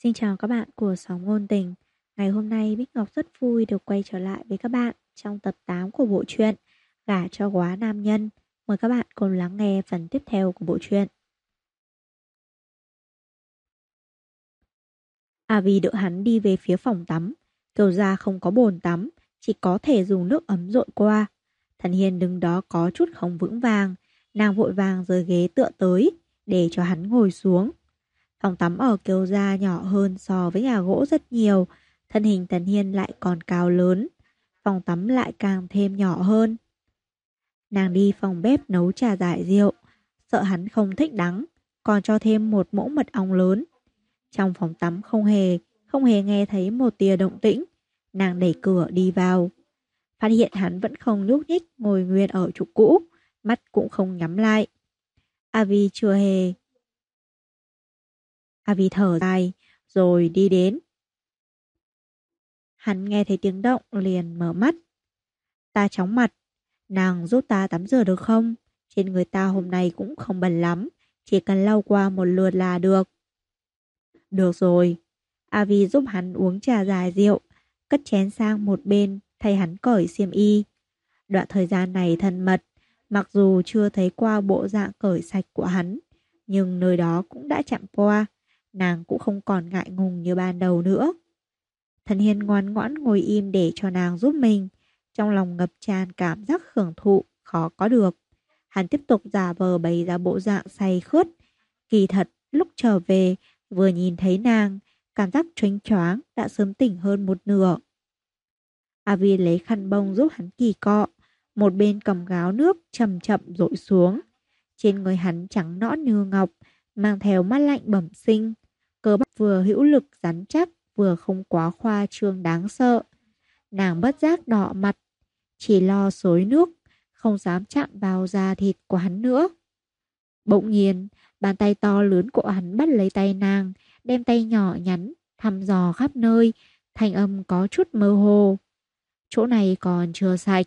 Xin chào các bạn của Sóng Ngôn Tình. Ngày hôm nay Bích Ngọc rất vui được quay trở lại với các bạn trong tập 8 của bộ truyện Gả cho quá nam nhân. Mời các bạn cùng lắng nghe phần tiếp theo của bộ truyện. Vì đỡ hắn đi về phía phòng tắm, kêu ra không có bồn tắm, chỉ có thể dùng nước ấm dội qua. Thần Hiên đứng đó có chút không vững vàng, nàng vội vàng rời ghế tựa tới để cho hắn ngồi xuống. Phòng tắm ở Kiều Gia nhỏ hơn so với nhà gỗ rất nhiều, thân hình Tần Hiên lại còn cao lớn, phòng tắm lại càng thêm nhỏ hơn. Nàng đi phòng bếp nấu trà giải rượu, sợ hắn không thích đắng, còn cho thêm một muỗng mật ong lớn. Trong phòng tắm không hề nghe thấy một tia động tĩnh, nàng đẩy cửa đi vào. Phát hiện hắn vẫn không nhúc nhích ngồi nguyên ở chỗ cũ, mắt cũng không nhắm lại. Avi chưa hề Avi thở dài, rồi đi đến. Hắn nghe thấy tiếng động liền mở mắt. Ta chóng mặt, nàng giúp ta tắm rửa được không? Trên người ta hôm nay cũng không bẩn lắm, chỉ cần lau qua một lượt là được. Được rồi. Avi giúp hắn uống trà dài rượu, cất chén sang một bên, thay hắn cởi xiêm y. Đoạn thời gian này thân mật, mặc dù chưa thấy qua bộ dạng cởi sạch của hắn, nhưng nơi đó cũng đã chạm qua, nàng cũng không còn ngại ngùng như ban đầu nữa. Thần Hiên ngoan ngoãn ngồi im để cho nàng giúp mình, trong lòng ngập tràn cảm giác hưởng thụ khó có được. Hắn tiếp tục giả vờ bày ra bộ dạng say khướt. Kỳ thật, lúc trở về, vừa nhìn thấy nàng, cảm giác choáng choáng đã sớm tỉnh hơn một nửa. Avi lấy khăn bông giúp hắn kỳ cọ, một bên cầm gáo nước chậm chậm dội xuống. Trên người hắn trắng nõn như ngọc, mang theo mát lạnh bẩm sinh, cơ bắp vừa hữu lực rắn chắc, vừa không quá khoa trương đáng sợ. Nàng bất giác đỏ mặt, chỉ lo xối nước, không dám chạm vào da thịt của hắn nữa. Bỗng nhiên, bàn tay to lớn của hắn bắt lấy tay nàng, đem tay nhỏ nhắn, thăm dò khắp nơi, thanh âm có chút mơ hồ. Chỗ này còn chưa sạch.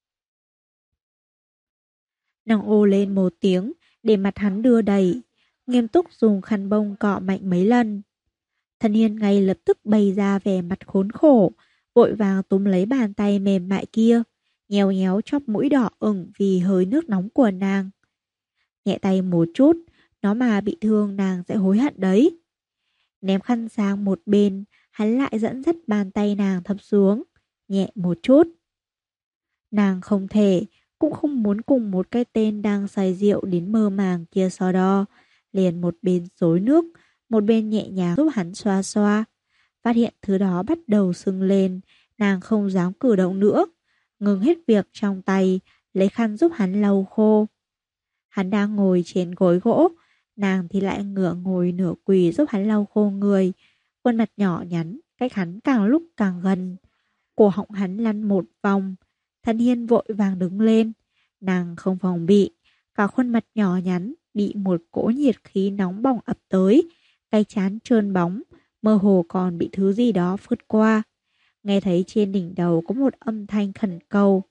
Nàng ô lên một tiếng, để mặt hắn đưa đẩy, nghiêm túc dùng khăn bông cọ mạnh mấy lần. Thần Hiên ngay lập tức bày ra vẻ mặt khốn khổ, vội vàng túm lấy bàn tay mềm mại kia, nhéo nhéo chóp mũi đỏ ửng vì hơi nước nóng của nàng. Nhẹ tay một chút, nó mà bị thương nàng sẽ hối hận đấy. Ném khăn sang một bên, hắn lại dẫn dắt bàn tay nàng thấp xuống, nhẹ một chút. Nàng không thể, cũng không muốn cùng một cái tên đang say rượu đến mơ màng kia so đo, liền một bên xối nước, một bên nhẹ nhàng giúp hắn xoa xoa. Phát hiện thứ đó bắt đầu sưng lên, nàng không dám cử động nữa, ngừng hết việc trong tay, lấy khăn giúp hắn lau khô. Hắn đang ngồi trên gối gỗ, nàng thì lại ngửa ngồi nửa quỳ giúp hắn lau khô người, khuôn mặt nhỏ nhắn, cách hắn càng lúc càng gần. Cổ họng hắn lăn một vòng, Thần Hiên vội vàng đứng lên, nàng không phòng bị, cả khuôn mặt nhỏ nhắn bị một cỗ nhiệt khí nóng bỏng ập tới, cái trán trơn bóng, mơ hồ còn bị thứ gì đó phớt qua. Nghe thấy trên đỉnh đầu có một âm thanh khẩn cầu.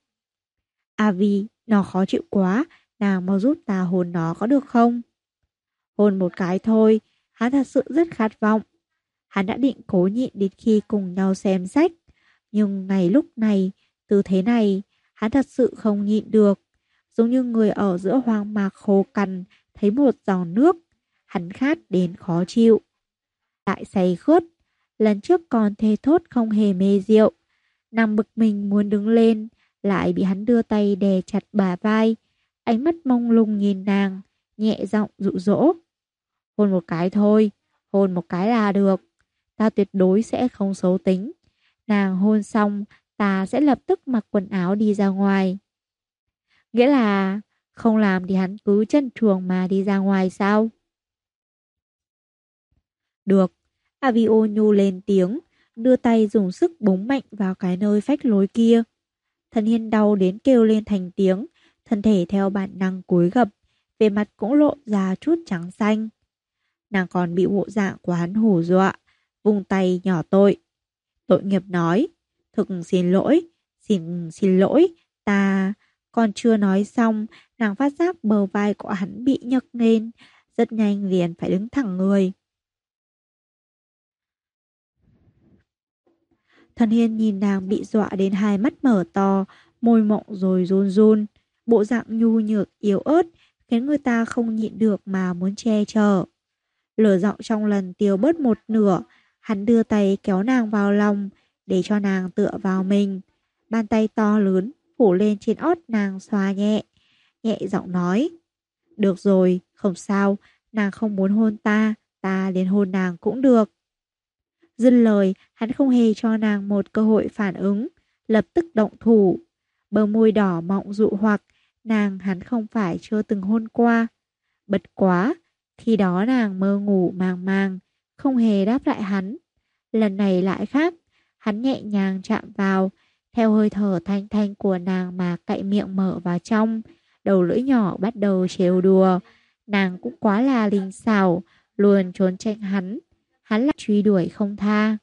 Avi, nó khó chịu quá, nàng mau giúp ta hôn nó có được không? Hôn một cái thôi, hắn thật sự rất khát vọng. Hắn đã định cố nhịn đến khi cùng nhau xem sách, nhưng ngày lúc này, tư thế này, hắn thật sự không nhịn được. Giống như người ở giữa hoang mạc khô cằn, thấy một giọt nước, hắn khát đến khó chịu. Lại say khướt, lần trước còn thề thốt không hề mê rượu. Nàng bực mình muốn đứng lên, lại bị hắn đưa tay đè chặt bả vai, ánh mắt mông lung nhìn nàng, nhẹ giọng dụ dỗ. Hôn một cái thôi, hôn một cái là được. Ta tuyệt đối sẽ không xấu tính. Nàng hôn xong, ta sẽ lập tức mặc quần áo đi ra ngoài. Nghĩa là không làm thì hắn cứ trần truồng mà đi ra ngoài sao? Được. Avio nhu lên tiếng, đưa tay dùng sức búng mạnh vào cái nơi phách lối kia. Thần Hiên đau đến kêu lên thành tiếng, thân thể theo bản năng cúi gập, về mặt cũng lộ ra chút trắng xanh. Nàng còn bị bộ dạng của hắn hù dọa, vung tay nhỏ tội. Tội nghiệp nói, thực xin lỗi, xin lỗi, ta... Còn chưa nói xong, nàng phát giác bờ vai của hắn bị nhấc lên, rất nhanh liền phải đứng thẳng người. Thần Hiên nhìn nàng bị dọa đến hai mắt mở to, môi mọng rồi run run, bộ dạng nhu nhược yếu ớt khiến người ta không nhịn được mà muốn che chở. Lửa giọng trong lần tiêu bớt một nửa, hắn đưa tay kéo nàng vào lòng để cho nàng tựa vào mình. Bàn tay to lớn phủ lên trên ót nàng xoa nhẹ, nhẹ giọng nói: "Được rồi, không sao, nàng không muốn hôn ta, ta liền hôn nàng cũng được." Dứt lời, hắn không hề cho nàng một cơ hội phản ứng, lập tức động thủ. Bờ môi đỏ mọng dụ hoặc, nàng hắn không phải chưa từng hôn qua. Bất quá, khi đó nàng mơ ngủ màng màng, không hề đáp lại hắn. Lần này lại khác, hắn nhẹ nhàng chạm vào, theo hơi thở thanh thanh của nàng mà cạy miệng mở vào trong, đầu lưỡi nhỏ bắt đầu trêu đùa. Nàng cũng quá là linh xảo, luôn trốn tránh hắn lại truy đuổi không tha.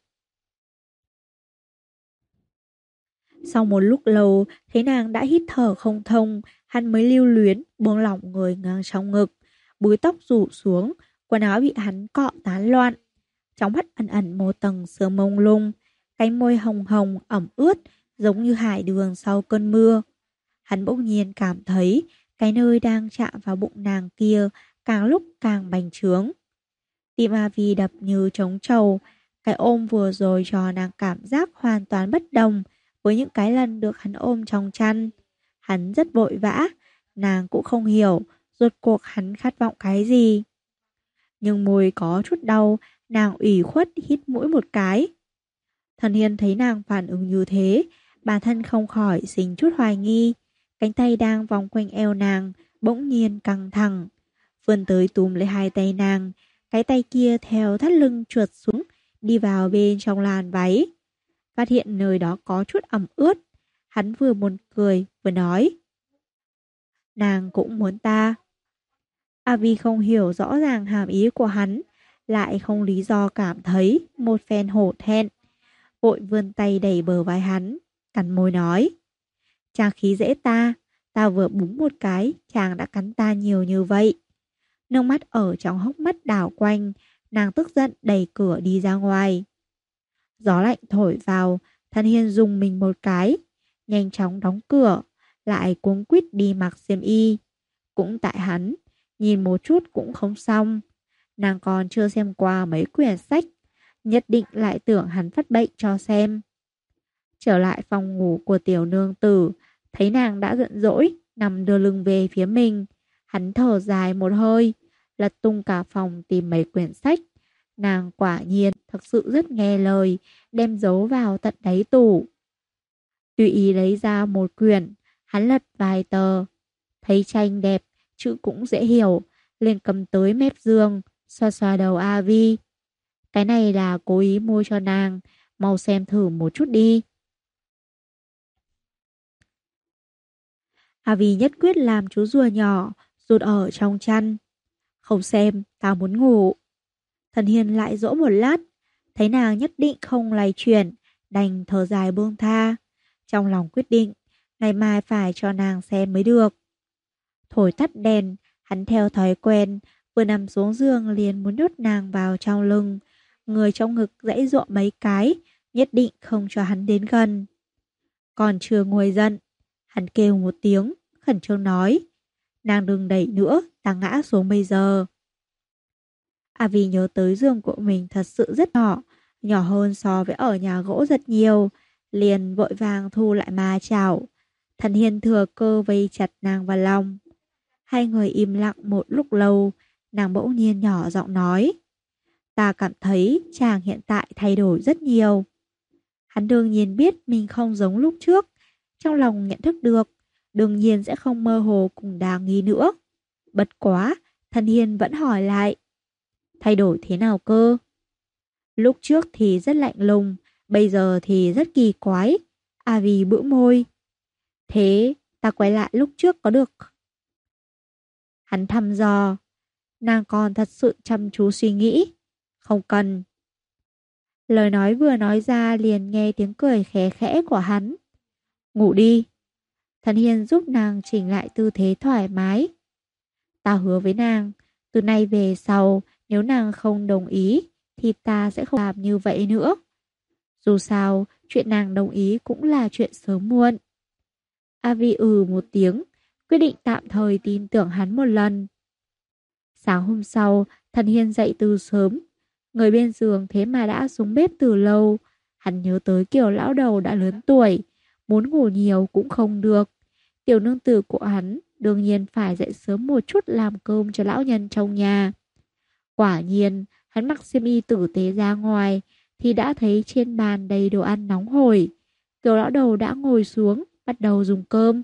Sau một lúc lâu, thấy nàng đã hít thở không thông, hắn mới lưu luyến buông lỏng người ngang trong ngực, búi tóc rủ xuống, quần áo bị hắn cọ tán loạn. Trong mắt ẩn ẩn một tầng sương mông lung, cánh môi hồng hồng ẩm ướt giống như hải đường sau cơn mưa. Hắn bỗng nhiên cảm thấy cái nơi đang chạm vào bụng nàng kia càng lúc càng bành trướng. Tim A Vi đập như trống trầu, cái ôm vừa rồi cho nàng cảm giác hoàn toàn bất đồng với những cái lần được hắn ôm trong chăn. Hắn rất vội vã, nàng cũng không hiểu rốt cuộc hắn khát vọng cái gì. Nhưng môi có chút đau, nàng ủy khuất hít mũi một cái. Thần Hiên thấy nàng phản ứng như thế, bản thân không khỏi sinh chút hoài nghi. Cánh tay đang vòng quanh eo nàng bỗng nhiên căng thẳng, vươn tới túm lấy hai tay nàng, cái tay kia theo thắt lưng trượt xuống, đi vào bên trong làn váy. Phát hiện nơi đó có chút ẩm ướt, hắn vừa buồn cười vừa nói: "Nàng cũng muốn ta." A Vi không hiểu rõ ràng hàm ý của hắn, lại không lý do cảm thấy một phen hổ thẹn, vội vươn tay đẩy bờ vai hắn, cắn môi nói: "Chàng khí dễ ta, ta vừa búng một cái, chàng đã cắn ta nhiều như vậy." Nước mắt ở trong hốc mắt đảo quanh, nàng tức giận đẩy cửa đi ra ngoài. Gió lạnh thổi vào, Thần Hiên dùng mình một cái, nhanh chóng đóng cửa, lại cuống quýt đi mặc xiêm y. Cũng tại hắn, nhìn một chút cũng không xong. Nàng còn chưa xem qua mấy quyển sách, nhất định lại tưởng hắn phát bệnh cho xem. Trở lại phòng ngủ của tiểu nương tử, thấy nàng đã giận dỗi, nằm đưa lưng về phía mình. Hắn thở dài một hơi, lật tung cả phòng tìm mấy quyển sách. Nàng quả nhiên thật sự rất nghe lời, đem giấu vào tận đáy tủ. Tùy ý lấy ra một quyển, hắn lật vài tờ. Thấy tranh đẹp, chữ cũng dễ hiểu, liền cầm tới mép giường, xoa xoa đầu A Vi. Cái này là cố ý mua cho nàng, mau xem thử một chút đi. A Vi nhất quyết làm chú rùa nhỏ, rụt ở trong chăn. "Không xem, tao muốn ngủ." Thần Hiên lại dỗ một lát, thấy nàng nhất định không lay chuyển, đành thở dài buông tha. Trong lòng quyết định, ngày mai phải cho nàng xem mới được. Thổi tắt đèn, hắn theo thói quen, vừa nằm xuống giường liền muốn nhốt nàng vào trong lưng. Người trong ngực giãy giụa mấy cái, nhất định không cho hắn đến gần. Còn chưa nguôi giận, hắn kêu một tiếng, khẩn trương nói: "Nàng đừng đẩy nữa, ta ngã xuống bây giờ." À vì nhớ tới giường của mình thật sự rất nhỏ, nhỏ hơn so với ở nhà gỗ rất nhiều, liền vội vàng thu lại ma chảo. Thần Hiên thừa cơ vây chặt nàng vào lòng. Hai người im lặng một lúc lâu, nàng bỗng nhiên nhỏ giọng nói: "Ta cảm thấy chàng hiện tại thay đổi rất nhiều." Hắn đương nhiên biết mình không giống lúc trước, trong lòng nhận thức được, đương nhiên sẽ không mơ hồ cùng đà nghi nữa. Bất quá, Thần Hiên vẫn hỏi lại: "Thay đổi thế nào cơ?" "Lúc trước thì rất lạnh lùng, bây giờ thì rất kỳ quái." À vì bĩu môi: "Thế ta quay lại lúc trước có được?" Hắn thăm dò. Nàng còn thật sự chăm chú suy nghĩ: "Không cần." Lời nói vừa nói ra liền nghe tiếng cười khẽ khẽ của hắn. "Ngủ đi." Thần Hiên giúp nàng chỉnh lại tư thế thoải mái. "Ta hứa với nàng, từ nay về sau, nếu nàng không đồng ý, thì ta sẽ không làm như vậy nữa. Dù sao, Chuyện nàng đồng ý cũng là chuyện sớm muộn. Avi một tiếng, quyết định tạm thời tin tưởng hắn một lần. Sáng hôm sau, Thần Hiên dậy từ sớm. Người bên giường thế mà đã xuống bếp từ lâu. Hắn nhớ tới kiểu lão đầu đã lớn tuổi, muốn ngủ nhiều cũng không được. Tiểu nương tử của hắn đương nhiên phải dậy sớm một chút làm cơm cho lão nhân trong nhà. Quả nhiên, hắn mặc xiêm y tử tế ra ngoài thì đã thấy trên bàn đầy đồ ăn nóng hổi. Kiểu lão đầu đã ngồi xuống, bắt đầu dùng cơm.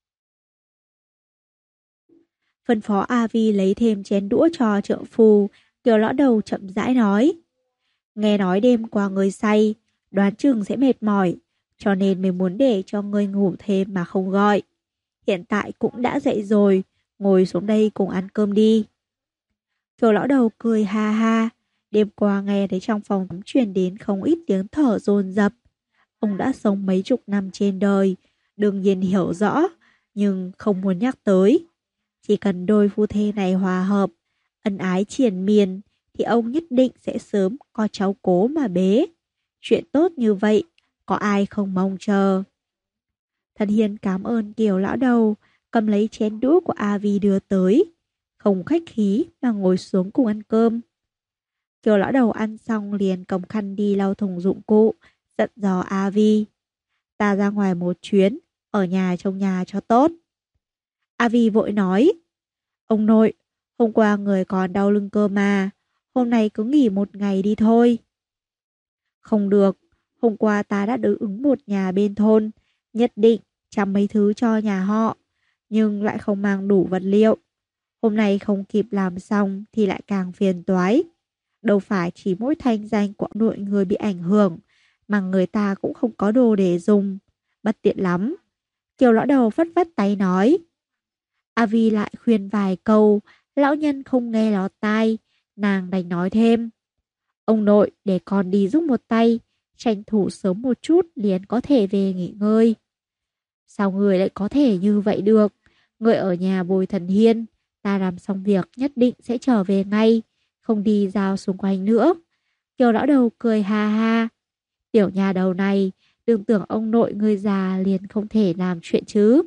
Phân phó Avi lấy thêm chén đũa cho trượng phu, kiểu lão đầu chậm rãi nói. Nghe nói đêm qua người say, đoán chừng sẽ mệt mỏi, cho nên mới muốn để cho ngươi ngủ thêm mà không gọi. Hiện tại cũng đã dậy rồi, ngồi xuống đây cùng ăn cơm đi. Kiểu lão đầu cười ha ha, đêm qua nghe thấy trong phòng tắm truyền đến không ít tiếng thở dồn dập. Ông đã sống mấy chục năm trên đời, đương nhiên hiểu rõ, nhưng không muốn nhắc tới. Chỉ cần đôi phu thê này hòa hợp, ân ái triền miên, thì ông nhất định sẽ sớm có cháu cố mà bế. Chuyện tốt như vậy, có ai không mong chờ. Thần Hiên cảm ơn Kiều lão đầu, cầm lấy chén đũa của Avi đưa tới. Không khách khí mà ngồi xuống cùng ăn cơm. Kiều lão đầu ăn xong liền cầm khăn đi lau thùng dụng cụ, dặn dò Avi. Ta ra ngoài một chuyến, ở nhà trông nhà cho tốt. Avi vội nói. Ông nội, hôm qua người còn đau lưng cơ mà, hôm nay cứ nghỉ một ngày đi thôi. Không được, hôm qua ta đã đối ứng một nhà bên thôn, nhất định chăm mấy thứ cho nhà họ, nhưng lại không mang đủ vật liệu. Hôm nay không kịp làm xong thì lại càng phiền toái. Đâu phải chỉ mỗi thanh danh của nội người bị ảnh hưởng, mà người ta cũng không có đồ để dùng. Bất tiện lắm. Kiều lão đầu phất phất tay nói. Avi lại khuyên vài câu, lão nhân không nghe lọt tai, nàng đành nói thêm. Ông nội để con đi giúp một tay, tranh thủ sớm một chút liền có thể về nghỉ ngơi. Sao người lại có thể như vậy được? Người ở nhà bồi Thần Hiên, ta làm xong việc nhất định sẽ trở về ngay, không đi giao xung quanh nữa. Kiều lão đầu cười ha ha. Tiểu nhà đầu này, đừng tưởng ông nội người già liền không thể làm chuyện chứ.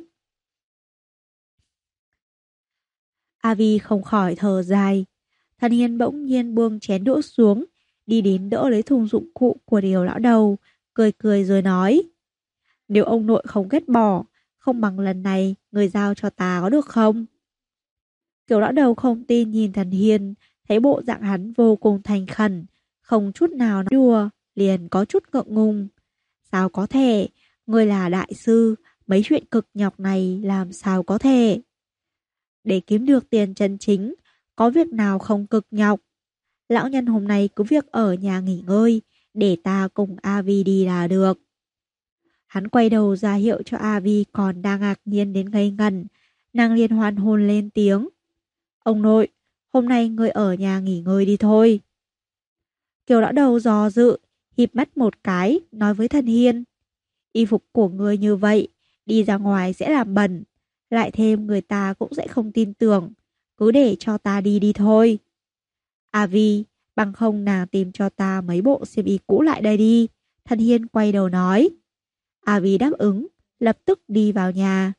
Avi không khỏi thở dài. Thần Hiên bỗng nhiên buông chén đũa xuống, đi đến đỡ lấy thùng dụng cụ của Điều lão đầu, cười cười rồi nói. Nếu ông nội không ghét bỏ, không bằng lần này người giao cho ta có được không? Kiểu lão đầu không tin nhìn Thần Hiên, thấy bộ dạng hắn vô cùng thành khẩn, không chút nào nói đùa, liền có chút ngượng ngùng. Sao có thể, người là đại sư, mấy chuyện cực nhọc này làm sao có thể? Để kiếm được tiền chân chính, có việc nào không cực nhọc? Lão nhân hôm nay cứ việc ở nhà nghỉ ngơi, để ta cùng Avi đi là được. Hắn quay đầu ra hiệu cho Avi còn đang ngạc nhiên đến ngây ngẩn, nàng liền hoan hồn lên tiếng. Ông nội, hôm nay người ở nhà nghỉ ngơi đi thôi. Kiều lão đầu do dự, híp mắt một cái, nói với Thần Hiên. Y phục của người như vậy, đi ra ngoài sẽ làm bẩn, lại thêm người ta cũng sẽ không tin tưởng, cứ để cho ta đi đi thôi. Avi, bằng không nàng tìm cho ta mấy bộ xiêm y cũ lại đây đi. Thần Hiên quay đầu nói. Avi đáp ứng, lập tức đi vào nhà.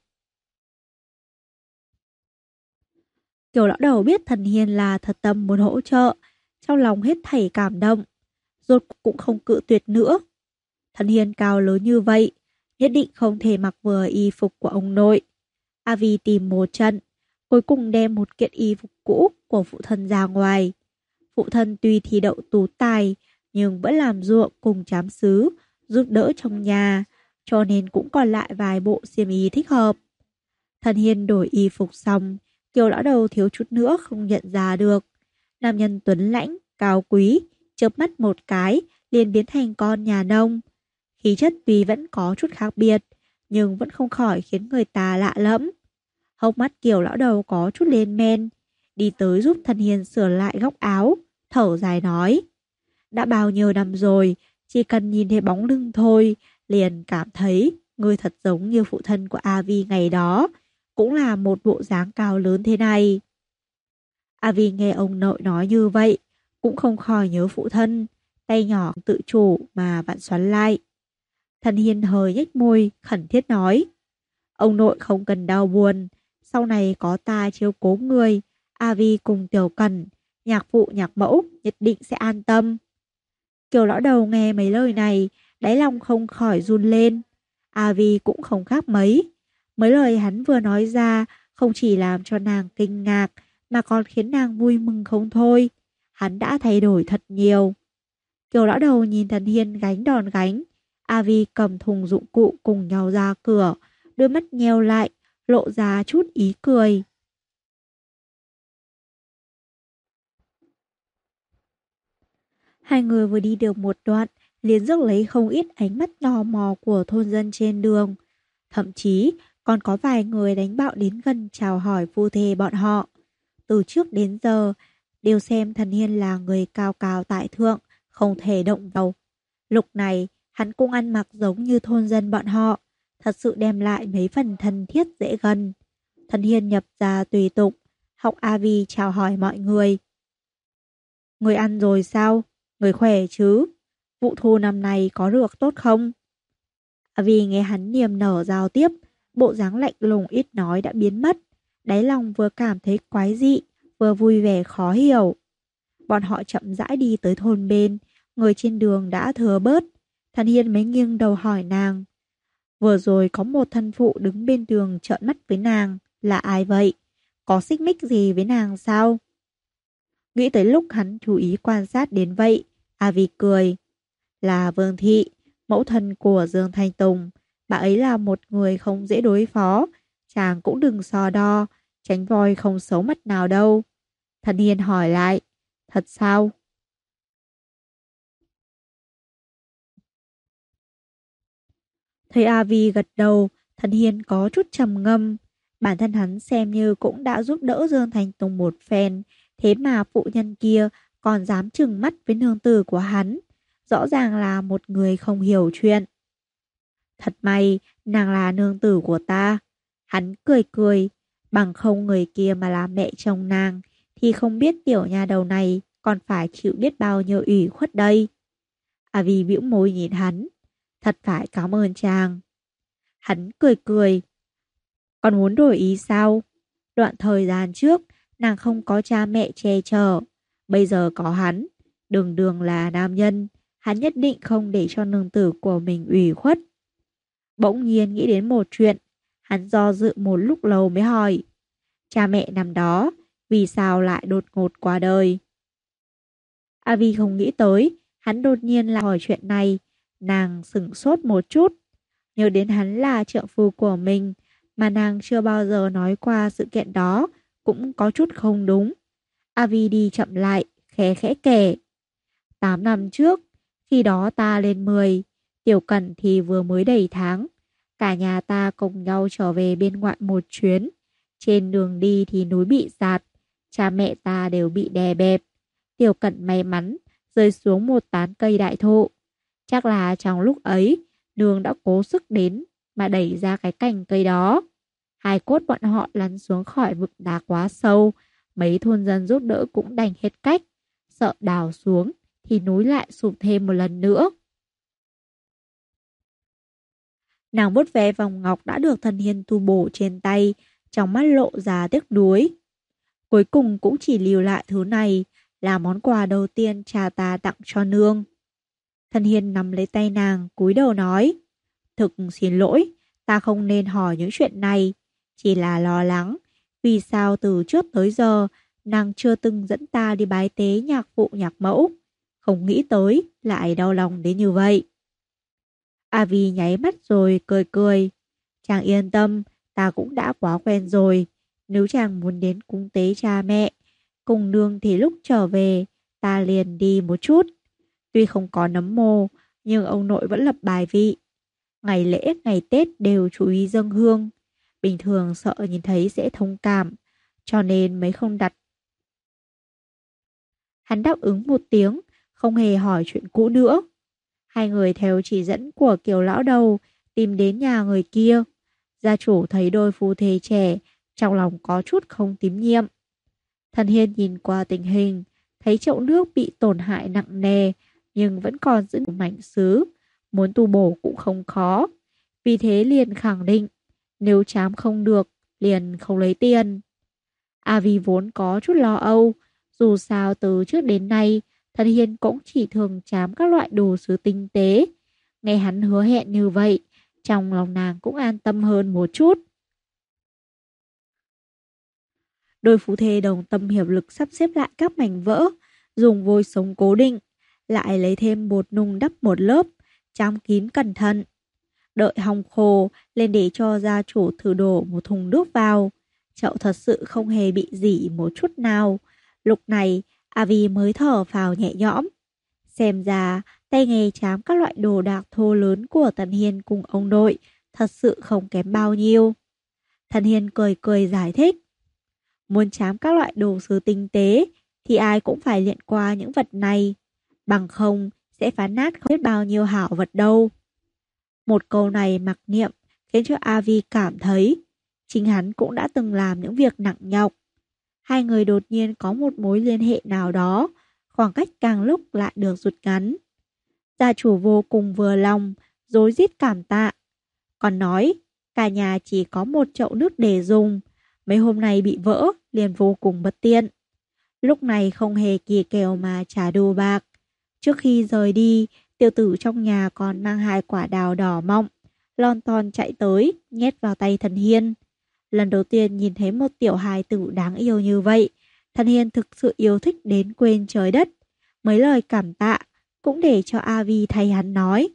Kiều lão đầu biết Thần Hiên là thật tâm muốn hỗ trợ, trong lòng hết thảy cảm động, rốt cũng không cự tuyệt nữa. Thần Hiên cao lớn như vậy, nhất định không thể mặc vừa y phục của ông nội. Avi tìm một trận, cuối cùng đem một kiện y phục cũ của phụ thân ra ngoài. Phụ thân tuy thi đậu tú tài, nhưng vẫn làm ruộng cùng trám xứ, giúp đỡ trong nhà, cho nên cũng còn lại vài bộ xiêm y thích hợp. Thần Hiên đổi y phục xong, Kiều lão đầu thiếu chút nữa không nhận ra được. Nam nhân tuấn lãnh, cao quý, chớp mắt một cái, liền biến thành con nhà nông. Khí chất tuy vẫn có chút khác biệt, nhưng vẫn không khỏi khiến người ta lạ lẫm. Hốc mắt Kiều lão đầu có chút lên men, đi tới giúp Thần Hiên sửa lại góc áo, thở dài nói. Đã bao nhiêu năm rồi, chỉ cần nhìn thấy bóng lưng thôi, liền cảm thấy người thật giống như phụ thân của Avi ngày đó, cũng là một bộ dáng cao lớn thế này. Avi nghe ông nội nói như vậy, cũng không khỏi nhớ phụ thân, tay nhỏ tự chủ mà vặn xoắn lại. Thần Hiên hơi nhếch môi, khẩn thiết nói. Ông nội không cần đau buồn, sau này có ta chiếu cố người, A Vi cùng Tiểu Cần, nhạc phụ nhạc mẫu nhất định sẽ an tâm. Kiều lão đầu nghe mấy lời này, đáy lòng không khỏi run lên. A Vi cũng không khác mấy. Mấy lời hắn vừa nói ra không chỉ làm cho nàng kinh ngạc mà còn khiến nàng vui mừng không thôi. Hắn đã thay đổi thật nhiều. Kiều lão đầu nhìn Thần Hiên gánh đòn gánh. A Vi cầm thùng dụng cụ cùng nhau ra cửa, đôi mắt nheo lại, lộ ra chút ý cười. Hai người vừa đi được một đoạn, liền rước lấy không ít ánh mắt tò mò của thôn dân trên đường. Thậm chí còn có vài người đánh bạo đến gần chào hỏi phu thê bọn họ. Từ trước đến giờ, đều xem Thần Hiên là người cao cao tại thượng, không thể động vào. Lúc này, hắn cũng ăn mặc giống như thôn dân bọn họ, thật sự đem lại mấy phần thân thiết dễ gần. Thần Hiên nhập ra tùy tục, học A Vi chào hỏi mọi người. Người ăn rồi sao? Người khỏe chứ? Vụ thu năm nay có được tốt không? A Vi nghe hắn niềm nở giao tiếp, bộ dáng lạnh lùng ít nói đã biến mất. Đáy lòng vừa cảm thấy quái dị, vừa vui vẻ khó hiểu. Bọn họ chậm rãi đi tới thôn bên, người trên đường đã thừa bớt. Thần Hiên mới nghiêng đầu hỏi nàng. Vừa rồi có một thân phụ đứng bên đường trợn mắt với nàng, là ai vậy? Có xích mích gì với nàng sao? Nghĩ tới lúc hắn chú ý quan sát đến vậy, A Vi cười. Là Vương Thị, mẫu thân của Dương Thanh Tùng. Bà ấy là một người không dễ đối phó. Chàng cũng đừng so đo, tránh voi không xấu mặt nào đâu. Thần Hiên hỏi lại. Thật sao? Thấy A Vi gật đầu, Thần Hiên có chút trầm ngâm. Bản thân hắn xem như cũng đã giúp đỡ Dương Thành Tùng một phen, thế mà phụ nhân kia còn dám trừng mắt với nương tử của hắn. Rõ ràng là một người không hiểu chuyện. Thật may, nàng là nương tử của ta. Hắn cười cười, bằng không người kia mà là mẹ chồng nàng, thì không biết tiểu nha đầu này còn phải chịu biết bao nhiêu ủy khuất đây. À vì bĩu môi nhìn hắn, thật phải cảm ơn chàng. Hắn cười cười, còn muốn đổi ý sao? Đoạn thời gian trước, nàng không có cha mẹ che chở, bây giờ có hắn, đường đường là nam nhân, hắn nhất định không để cho nương tử của mình ủy khuất. Bỗng nhiên nghĩ đến một chuyện, hắn do dự một lúc lâu mới hỏi, cha mẹ năm đó, vì sao lại đột ngột qua đời? A Vi không nghĩ tới, hắn đột nhiên lại hỏi chuyện này, nàng sửng sốt một chút, nhớ đến hắn là trượng phu của mình, mà nàng chưa bao giờ nói qua sự kiện đó, cũng có chút không đúng. A Vi đi chậm lại, khẽ khẽ kể. 8 năm trước, khi đó ta lên 10, Tiểu Cẩn thì vừa mới đầy tháng. Cả nhà ta cùng nhau trở về bên ngoại một chuyến. Trên đường đi thì núi bị sạt, cha mẹ ta đều bị đè bẹp. Tiểu Cẩn may mắn rơi xuống một tán cây đại thụ. Chắc là trong lúc ấy, nương đã cố sức đến mà đẩy ra cái cành cây đó. Hai cốt bọn họ lăn xuống khỏi vực đá quá sâu, mấy thôn dân giúp đỡ cũng đành hết cách, sợ đào xuống thì núi lại sụp thêm một lần nữa. Nàng vuốt ve vòng ngọc đã được Thần Hiên tu bổ trên tay, trong mắt lộ ra tiếc nuối. Cuối cùng cũng chỉ lưu lại thứ này, là món quà đầu tiên cha ta tặng cho nương. Thần Hiên nắm lấy tay nàng, cúi đầu nói, thực xin lỗi, ta không nên hỏi những chuyện này, chỉ là lo lắng, vì sao từ trước tới giờ nàng chưa từng dẫn ta đi bái tế nhạc phụ nhạc mẫu, không nghĩ tới lại đau lòng đến như vậy. A Vi nháy mắt rồi cười cười, chàng yên tâm, ta cũng đã quá quen rồi, nếu chàng muốn đến cúng tế cha mẹ, cùng nương thì lúc trở về, ta liền đi một chút. Tuy không có nấm mồ, nhưng ông nội vẫn lập bài vị. Ngày lễ, ngày Tết đều chú ý dâng hương. Bình thường sợ nhìn thấy sẽ thông cảm, cho nên mới không đặt. Hắn đáp ứng một tiếng, không hề hỏi chuyện cũ nữa. Hai người theo chỉ dẫn của Kiều lão đầu tìm đến nhà người kia. Gia chủ thấy đôi phu thê trẻ, trong lòng có chút không tín nhiệm. Thần Hiên nhìn qua tình hình, thấy chậu nước bị tổn hại nặng nề, nhưng vẫn còn giữ mảnh sứ. muốn tu bổ cũng không khó. Vì thế liền khẳng định, nếu chám không được, liền không lấy tiền. Vì vốn có chút lo âu, dù sao từ trước đến nay, Thân Hiên cũng chỉ thường chám các loại đồ sứ tinh tế. Nghe hắn hứa hẹn như vậy, trong lòng nàng cũng an tâm hơn một chút. Đôi phú thê đồng tâm hiệp lực sắp xếp lại các mảnh vỡ, dùng vôi sống cố định, lại lấy thêm bột nung đắp một lớp, chám kín cẩn thận. Đợi hong khô, lên để cho gia chủ thử đổ một thùng nước vào. Chậu thật sự không hề bị rỉ một chút nào. Lúc này, Avi mới thở phào nhẹ nhõm. Xem ra, tay nghề chám các loại đồ đạc thô lớn của Tần Hiên cùng ông nội thật sự không kém bao nhiêu. Tần Hiên cười cười giải thích. Muốn chám các loại đồ sứ tinh tế thì ai cũng phải luyện qua những vật này. Bằng không, sẽ phá nát không biết bao nhiêu hảo vật đâu. Một câu này mặc niệm khiến cho Avi cảm thấy chính hắn cũng đã từng làm những việc nặng nhọc. Hai người đột nhiên có một mối liên hệ nào đó, khoảng cách càng lúc lại được rút ngắn. Gia chủ vô cùng vừa lòng, rối rít cảm tạ. Còn nói, cả nhà chỉ có một chậu nước để dùng, mấy hôm nay bị vỡ liền vô cùng bất tiện. Lúc này không hề kỳ kèo mà trả đồ bạc. Trước khi rời đi, tiểu tử trong nhà còn mang 2 quả đào đỏ mọng, lon ton chạy tới, nhét vào tay Thần Hiên. Lần đầu tiên nhìn thấy một tiểu hài tử đáng yêu như vậy, Thần Hiên thực sự yêu thích đến quên trời đất. Mấy lời cảm tạ cũng để cho Avi thay hắn nói.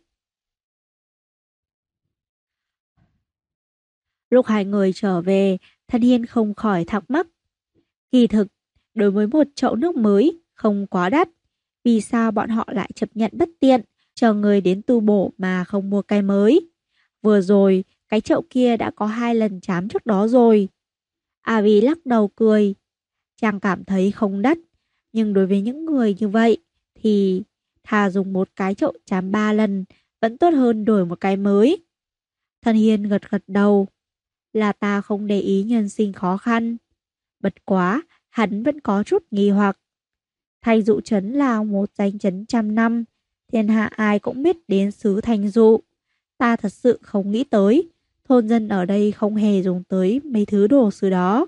Lúc hai người trở về, Thần Hiên không khỏi thắc mắc. Kỳ thực, đối với một chậu nước mới không quá đắt, vì sao bọn họ lại chấp nhận bất tiện, chờ người đến tu bổ mà không mua cái mới? Vừa rồi, cái chậu kia đã có 2 lần chám trước đó rồi. Avi lắc đầu cười. Chàng cảm thấy không đắt, nhưng đối với những người như vậy thì thà dùng một cái chậu chám 3 lần vẫn tốt hơn đổi một cái mới. Thần Hiên gật gật đầu. Là ta không để ý nhân sinh khó khăn. Bất quá, hắn vẫn có chút nghi hoặc. Thành Dụ Trấn là một danh chấn trăm năm, thiên hạ ai cũng biết đến xứ Thành Dụ. Ta thật sự không nghĩ tới, thôn dân ở đây không hề dùng tới mấy thứ đồ sứ đó.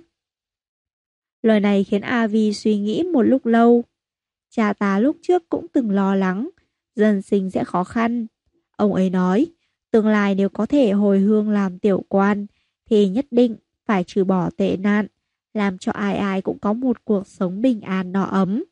Lời này khiến Avi suy nghĩ một lúc lâu. Cha ta lúc trước cũng từng lo lắng, dân sinh sẽ khó khăn. Ông ấy nói, tương lai nếu có thể hồi hương làm tiểu quan, thì nhất định phải trừ bỏ tệ nạn, làm cho ai ai cũng có một cuộc sống bình an no ấm.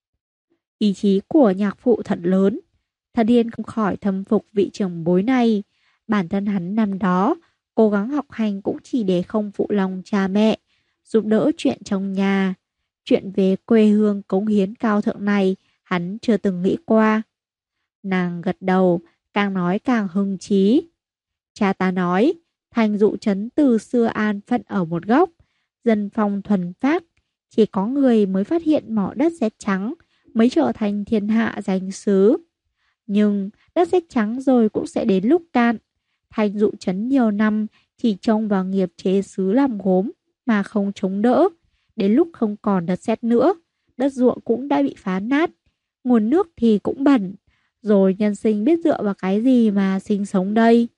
Ý chí của nhạc phụ thật lớn. Thần Hiên không khỏi thâm phục vị trưởng bối này. Bản thân hắn năm đó, cố gắng học hành cũng chỉ để không phụ lòng cha mẹ, giúp đỡ chuyện trong nhà. Chuyện về quê hương cống hiến cao thượng này, hắn chưa từng nghĩ qua. Nàng gật đầu, càng nói càng hưng trí. Cha ta nói, Thành Dụ Trấn từ xưa an phận ở một góc, dân phong thuần phác, chỉ có người mới phát hiện mỏ đất sét trắng mới trở thành thiên hạ danh xứ. Nhưng đất sét trắng rồi cũng sẽ đến lúc cạn. Thành Dụ Trấn nhiều năm chỉ trông vào nghiệp chế sứ làm gốm mà không chống đỡ. Đến lúc không còn đất sét nữa, đất ruộng cũng đã bị phá nát, nguồn nước thì cũng bẩn. Rồi nhân sinh biết dựa vào cái gì mà sinh sống đây?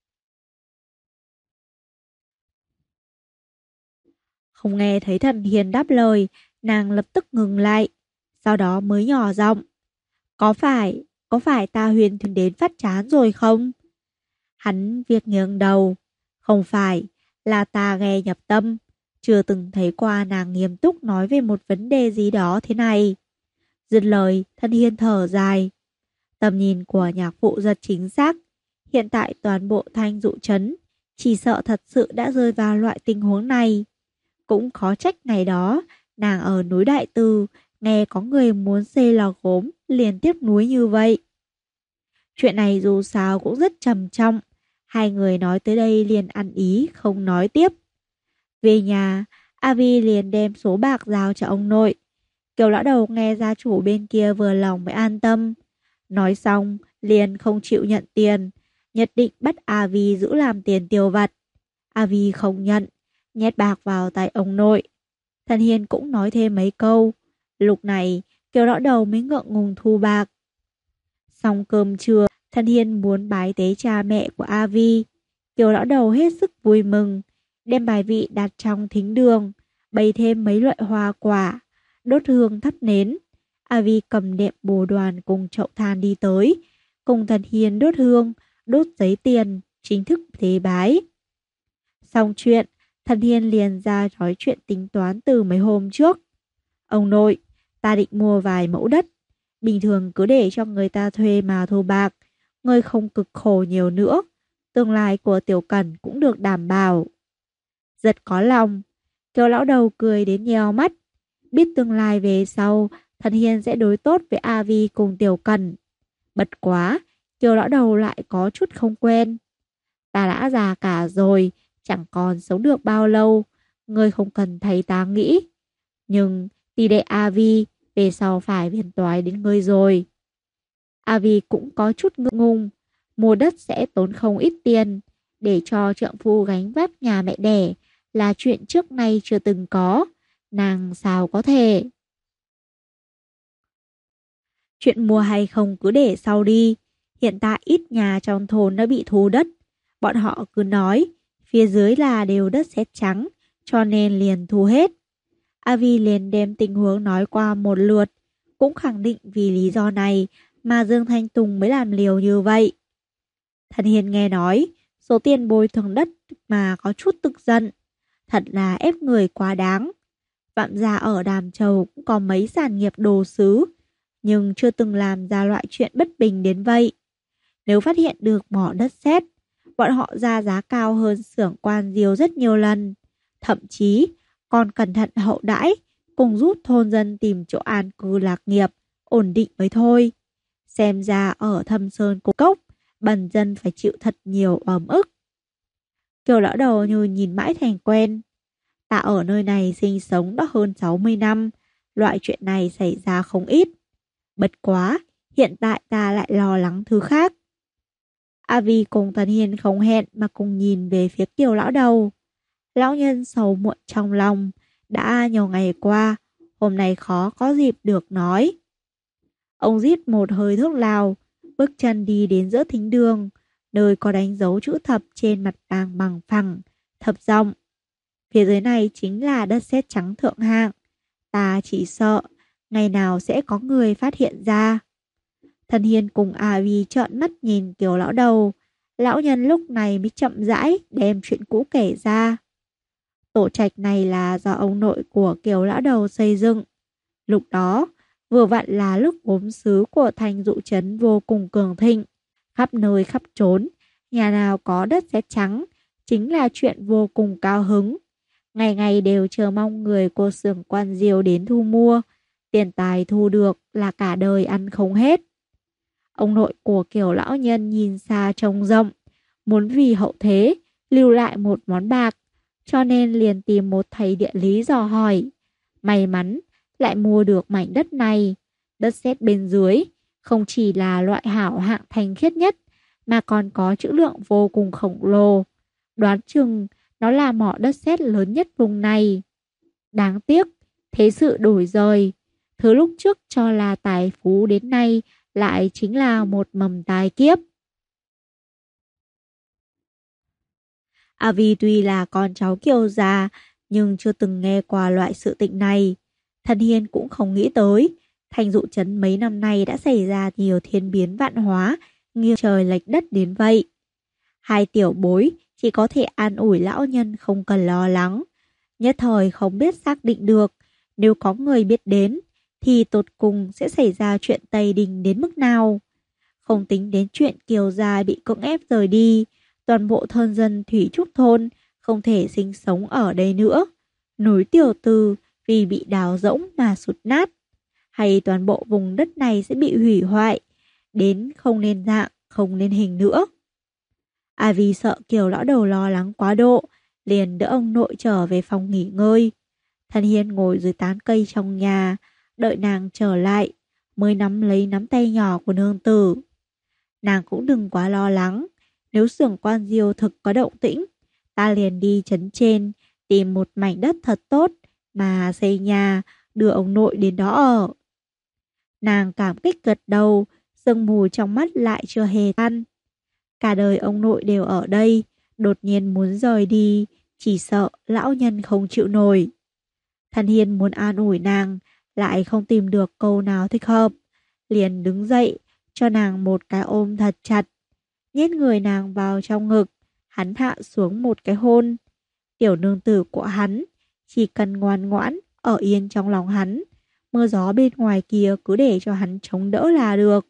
Không nghe thấy Thần Hiền đáp lời, nàng lập tức ngừng lại, sau đó mới nhỏ giọng. Có phải ta huyền thuyền đến phát chán rồi không? Hắn việc nghiêng đầu. Không phải, là ta nghe nhập tâm. Chưa từng thấy qua nàng nghiêm túc nói về một vấn đề gì đó thế này. Dứt lời, Thần Hiên thở dài. Tầm nhìn của nhạc phụ rất chính xác. Hiện tại toàn bộ Thanh Dụ Trấn chỉ sợ thật sự đã rơi vào loại tình huống này. Cũng khó trách ngày đó, nàng ở núi Đại Từ, nghe có người muốn xây lò gốm liền tiếp núi như vậy. Chuyện này dù sao cũng rất trầm trọng. Hai người nói tới đây liền ăn ý, không nói tiếp. Về nhà, Avi liền đem số bạc giao cho ông nội. Kiều lão đầu nghe gia chủ bên kia vừa lòng mới an tâm. Nói xong, liền không chịu nhận tiền, nhất định bắt Avi giữ làm tiền tiêu vặt. Avi không nhận, nhét bạc vào tay ông nội. Thần Hiên cũng nói thêm mấy câu. Lúc này, Kiều lão đầu mới ngượng ngùng thu bạc. Xong cơm trưa, Thân Hiên muốn bái tế cha mẹ của A Vi. Kiều lão đầu hết sức vui mừng, đem bài vị đặt trong thính đường, bày thêm mấy loại hoa quả, đốt hương thắp nến. A Vi cầm đệm bồ đoàn cùng chậu than đi tới, cùng Thần Hiên đốt hương, đốt giấy tiền, chính thức tế bái. Xong chuyện, Thần Hiên liền ra nói chuyện tính toán từ mấy hôm trước. Ông nội, ta định mua vài mẫu đất, bình thường cứ để cho người ta thuê mà thu bạc, ngươi không cực khổ nhiều nữa, tương lai của Tiểu Cẩn cũng được đảm bảo. Rất có lòng, Kiều lão đầu cười đến nheo mắt, biết tương lai về sau, Thần Hiên sẽ đối tốt với A Vi cùng Tiểu Cẩn. Bật quá, Kiều lão đầu lại có chút không quen. Ta đã già cả rồi, chẳng còn sống được bao lâu, ngươi không cần thấy ta nghĩ. Nhưng tỷ đệ A Vi về sau phải phiền toái đến ngươi rồi. A Vi cũng có chút ngượng ngùng, mua đất sẽ tốn không ít tiền, để cho trượng phu gánh vác nhà mẹ đẻ là chuyện trước nay chưa từng có, nàng sao có thể. Chuyện mua hay không cứ để sau đi, hiện tại ít nhà trong thôn đã bị thu đất, bọn họ cứ nói phía dưới là đều đất sét trắng, cho nên liền thu hết. A Vi liền đem tình huống nói qua một lượt, cũng khẳng định vì lý do này mà Dương Thanh Tùng mới làm liều như vậy. Thần Hiền nghe nói số tiền bồi thường đất mà có chút tức giận, thật là ép người quá đáng. Vạm gia ở Đàm Châu cũng có mấy sản nghiệp đồ sứ, nhưng chưa từng làm ra loại chuyện bất bình đến vậy. Nếu phát hiện được mỏ đất sét, bọn họ ra giá cao hơn xưởng Quan Diêu rất nhiều lần, thậm chí còn cẩn thận hậu đãi, cùng giúp thôn dân tìm chỗ an cư lạc nghiệp, ổn định mới thôi. Xem ra ở Thâm Sơn Cố Cốc, bần dân phải chịu thật nhiều ấm ức. Kiều lão đầu như nhìn mãi thành quen. Ta ở nơi này sinh sống đã hơn 60 năm, loại chuyện này xảy ra không ít. Bất quá, hiện tại ta lại lo lắng thứ khác. A Vi cùng Thần Hiên không hẹn mà cùng nhìn về phía Kiều lão đầu. Lão nhân sầu muộn trong lòng, đã nhiều ngày qua, hôm nay khó có dịp được nói. Ông rít một hơi thuốc lào, bước chân đi đến giữa thính đường, nơi có đánh dấu chữ thập trên mặt vàng bằng phẳng, thập giọng. Phía dưới này chính là đất sét trắng thượng hạng. Ta chỉ sợ, ngày nào sẽ có người phát hiện ra. Thần Hiên cùng A Vi trợn mắt nhìn Kiều lão đầu. Lão nhân lúc này mới chậm rãi đem chuyện cũ kể ra. Tổ trạch này là do ông nội của Kiều lão đầu xây dựng. Lúc đó, vừa vặn là lúc gốm sứ của thành Dụ trấn vô cùng cường thịnh. Khắp nơi khắp trốn, nhà nào có đất sét trắng, chính là chuyện vô cùng cao hứng. Ngày ngày đều chờ mong người của xưởng Quan Diêu đến thu mua. Tiền tài thu được là cả đời ăn không hết. Ông nội của Kiều lão nhân nhìn xa trông rộng, muốn vì hậu thế lưu lại một món bạc, cho nên liền tìm một thầy địa lý dò hỏi. May mắn lại mua được mảnh đất này. Đất sét bên dưới không chỉ là loại hảo hạng thanh khiết nhất, mà còn có trữ lượng vô cùng khổng lồ. Đoán chừng nó là mỏ đất sét lớn nhất vùng này. Đáng tiếc, thế sự đổi rồi. Thứ lúc trước cho là tài phú đến nay lại chính là một mầm tai kiếp. A Vi tuy là con cháu Kiều già, nhưng chưa từng nghe qua loại sự tình này. Thần Hiên cũng không nghĩ tới, thành Dụ trấn mấy năm nay đã xảy ra nhiều thiên biến vạn hóa, nghiêng trời lệch đất đến vậy. Hai tiểu bối chỉ có thể an ủi lão nhân không cần lo lắng. Nhất thời không biết xác định được, nếu có người biết đến, thì tột cùng sẽ xảy ra chuyện Tây Đình đến mức nào. Không tính đến chuyện Kiều gia bị cưỡng ép rời đi, toàn bộ thôn dân Thủy Trúc thôn không thể sinh sống ở đây nữa. Núi Tiểu Từ vì bị đào rỗng mà sụt nát, hay toàn bộ vùng đất này sẽ bị hủy hoại, đến không nên dạng, không nên hình nữa. A Vi sợ Kiều lão đầu lo lắng quá độ, liền đỡ ông nội trở về phòng nghỉ ngơi. Thần Hiên ngồi dưới tán cây trong nhà, đợi nàng trở lại, mới nắm lấy nắm tay nhỏ của nương tử. Nàng cũng đừng quá lo lắng, nếu xưởng Quan Diêu thực có động tĩnh, ta liền đi trấn trên, tìm một mảnh đất thật tốt mà xây nhà, đưa ông nội đến đó ở. Nàng cảm kích gật đầu, sương mù trong mắt lại chưa hề tan. Cả đời ông nội đều ở đây, đột nhiên muốn rời đi, chỉ sợ lão nhân không chịu nổi. Thần Hiên muốn an ủi nàng, lại không tìm được câu nào thích hợp. Liền đứng dậy, cho nàng một cái ôm thật chặt, nhét người nàng vào trong ngực, hắn hạ xuống một cái hôn. Tiểu nương tử của hắn, chỉ cần ngoan ngoãn, ở yên trong lòng hắn, mưa gió bên ngoài kia cứ để cho hắn chống đỡ là được.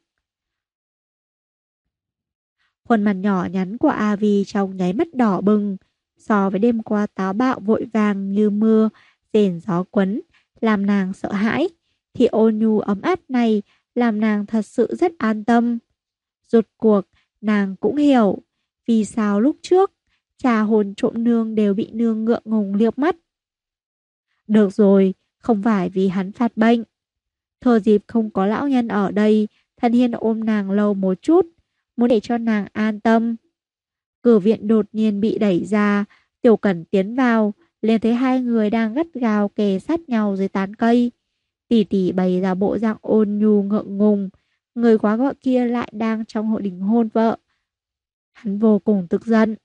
Khuôn mặt nhỏ nhắn của A Vi trong nháy mắt đỏ bừng, so với đêm qua táo bạo vội vàng như mưa, rền gió quấn, làm nàng sợ hãi, thì ôn nhu ấm áp này làm nàng thật sự rất an tâm. Rốt cuộc, nàng cũng hiểu, vì sao lúc trước, trà hồn trộm nương đều bị nương ngượng ngùng liếc mắt. Được rồi, không phải vì hắn phát bệnh. Thừa dịp không có lão nhân ở đây, Thần Hiên ôm nàng lâu một chút, muốn để cho nàng an tâm. Cửa viện đột nhiên bị đẩy ra, Tiểu Cẩn tiến vào, liền thấy hai người đang gắt gao kề sát nhau dưới tán cây. Tỷ tỷ bày ra bộ dạng ôn nhu ngượng ngùng, người quá vợ kia lại đang trong hội đính hôn vợ. Hắn vô cùng tức giận.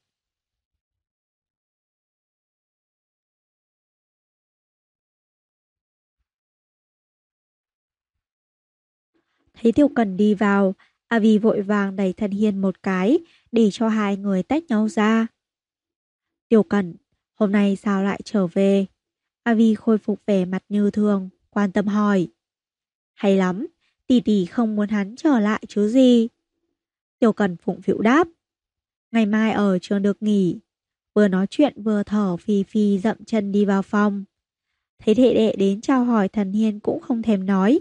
Thấy Tiểu Cần đi vào, A Vi vội vàng đẩy Thần Hiên một cái, để cho hai người tách nhau ra. Tiểu Cần, hôm nay sao lại trở về? A Vi khôi phục vẻ mặt như thường, quan tâm hỏi. Hay lắm, tỷ tỷ không muốn hắn trở lại chứ gì. Tiểu Cần phụng phịu đáp. Ngày mai ở trường được nghỉ. Vừa nói chuyện vừa thở phì phì dậm chân đi vào phòng. Thấy đệ đệ đến chào hỏi, Thần Hiên cũng không thèm nói.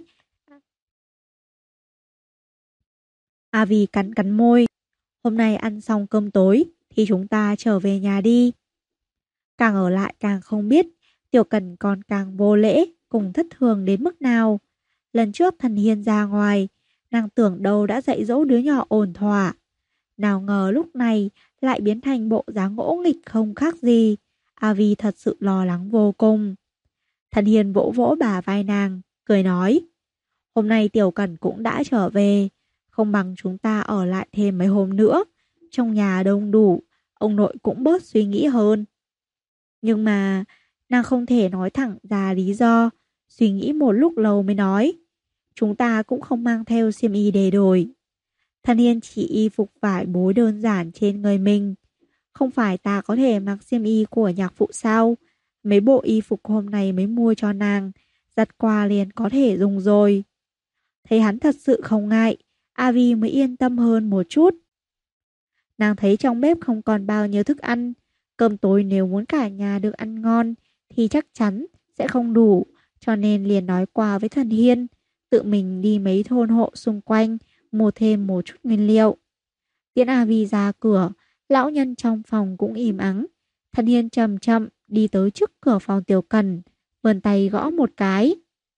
A Vi cắn cắn môi. Hôm nay ăn xong cơm tối thì chúng ta trở về nhà đi. Càng ở lại càng không biết Tiểu Cần còn càng vô lễ cùng thất thường đến mức nào. Lần trước Thần Hiên ra ngoài, nàng tưởng đâu đã dạy dỗ đứa nhỏ ổn thỏa. Nào ngờ lúc này lại biến thành bộ dáng ngỗ nghịch không khác gì. A Vi thật sự lo lắng vô cùng. Thần Hiên vỗ vỗ bả vai nàng, cười nói. Hôm nay Tiểu Cần cũng đã trở về, không bằng chúng ta ở lại thêm mấy hôm nữa. Trong nhà đông đủ, ông nội cũng bớt suy nghĩ hơn. Nhưng mà nàng không thể nói thẳng ra lý do, suy nghĩ một lúc lâu mới nói. Chúng ta cũng không mang theo xiêm y để đổi. Thần Hiên chỉ y phục vải bối đơn giản trên người mình. Không phải ta có thể mặc xiêm y của nhạc phụ sao? Mấy bộ y phục hôm nay mới mua cho nàng, giặt qua liền có thể dùng rồi. Thấy hắn thật sự không ngại, A Vi mới yên tâm hơn một chút. Nàng thấy trong bếp không còn bao nhiêu thức ăn, cơm tối nếu muốn cả nhà được ăn ngon thì chắc chắn sẽ không đủ, cho nên liền nói qua với Thần Hiên, tự mình đi mấy thôn hộ xung quanh, mua thêm một chút nguyên liệu. Tiễn A Vi ra cửa, lão nhân trong phòng cũng im ắng. Thần Hiên chậm chậm đi tới trước cửa phòng Tiểu Cần, vươn tay gõ một cái.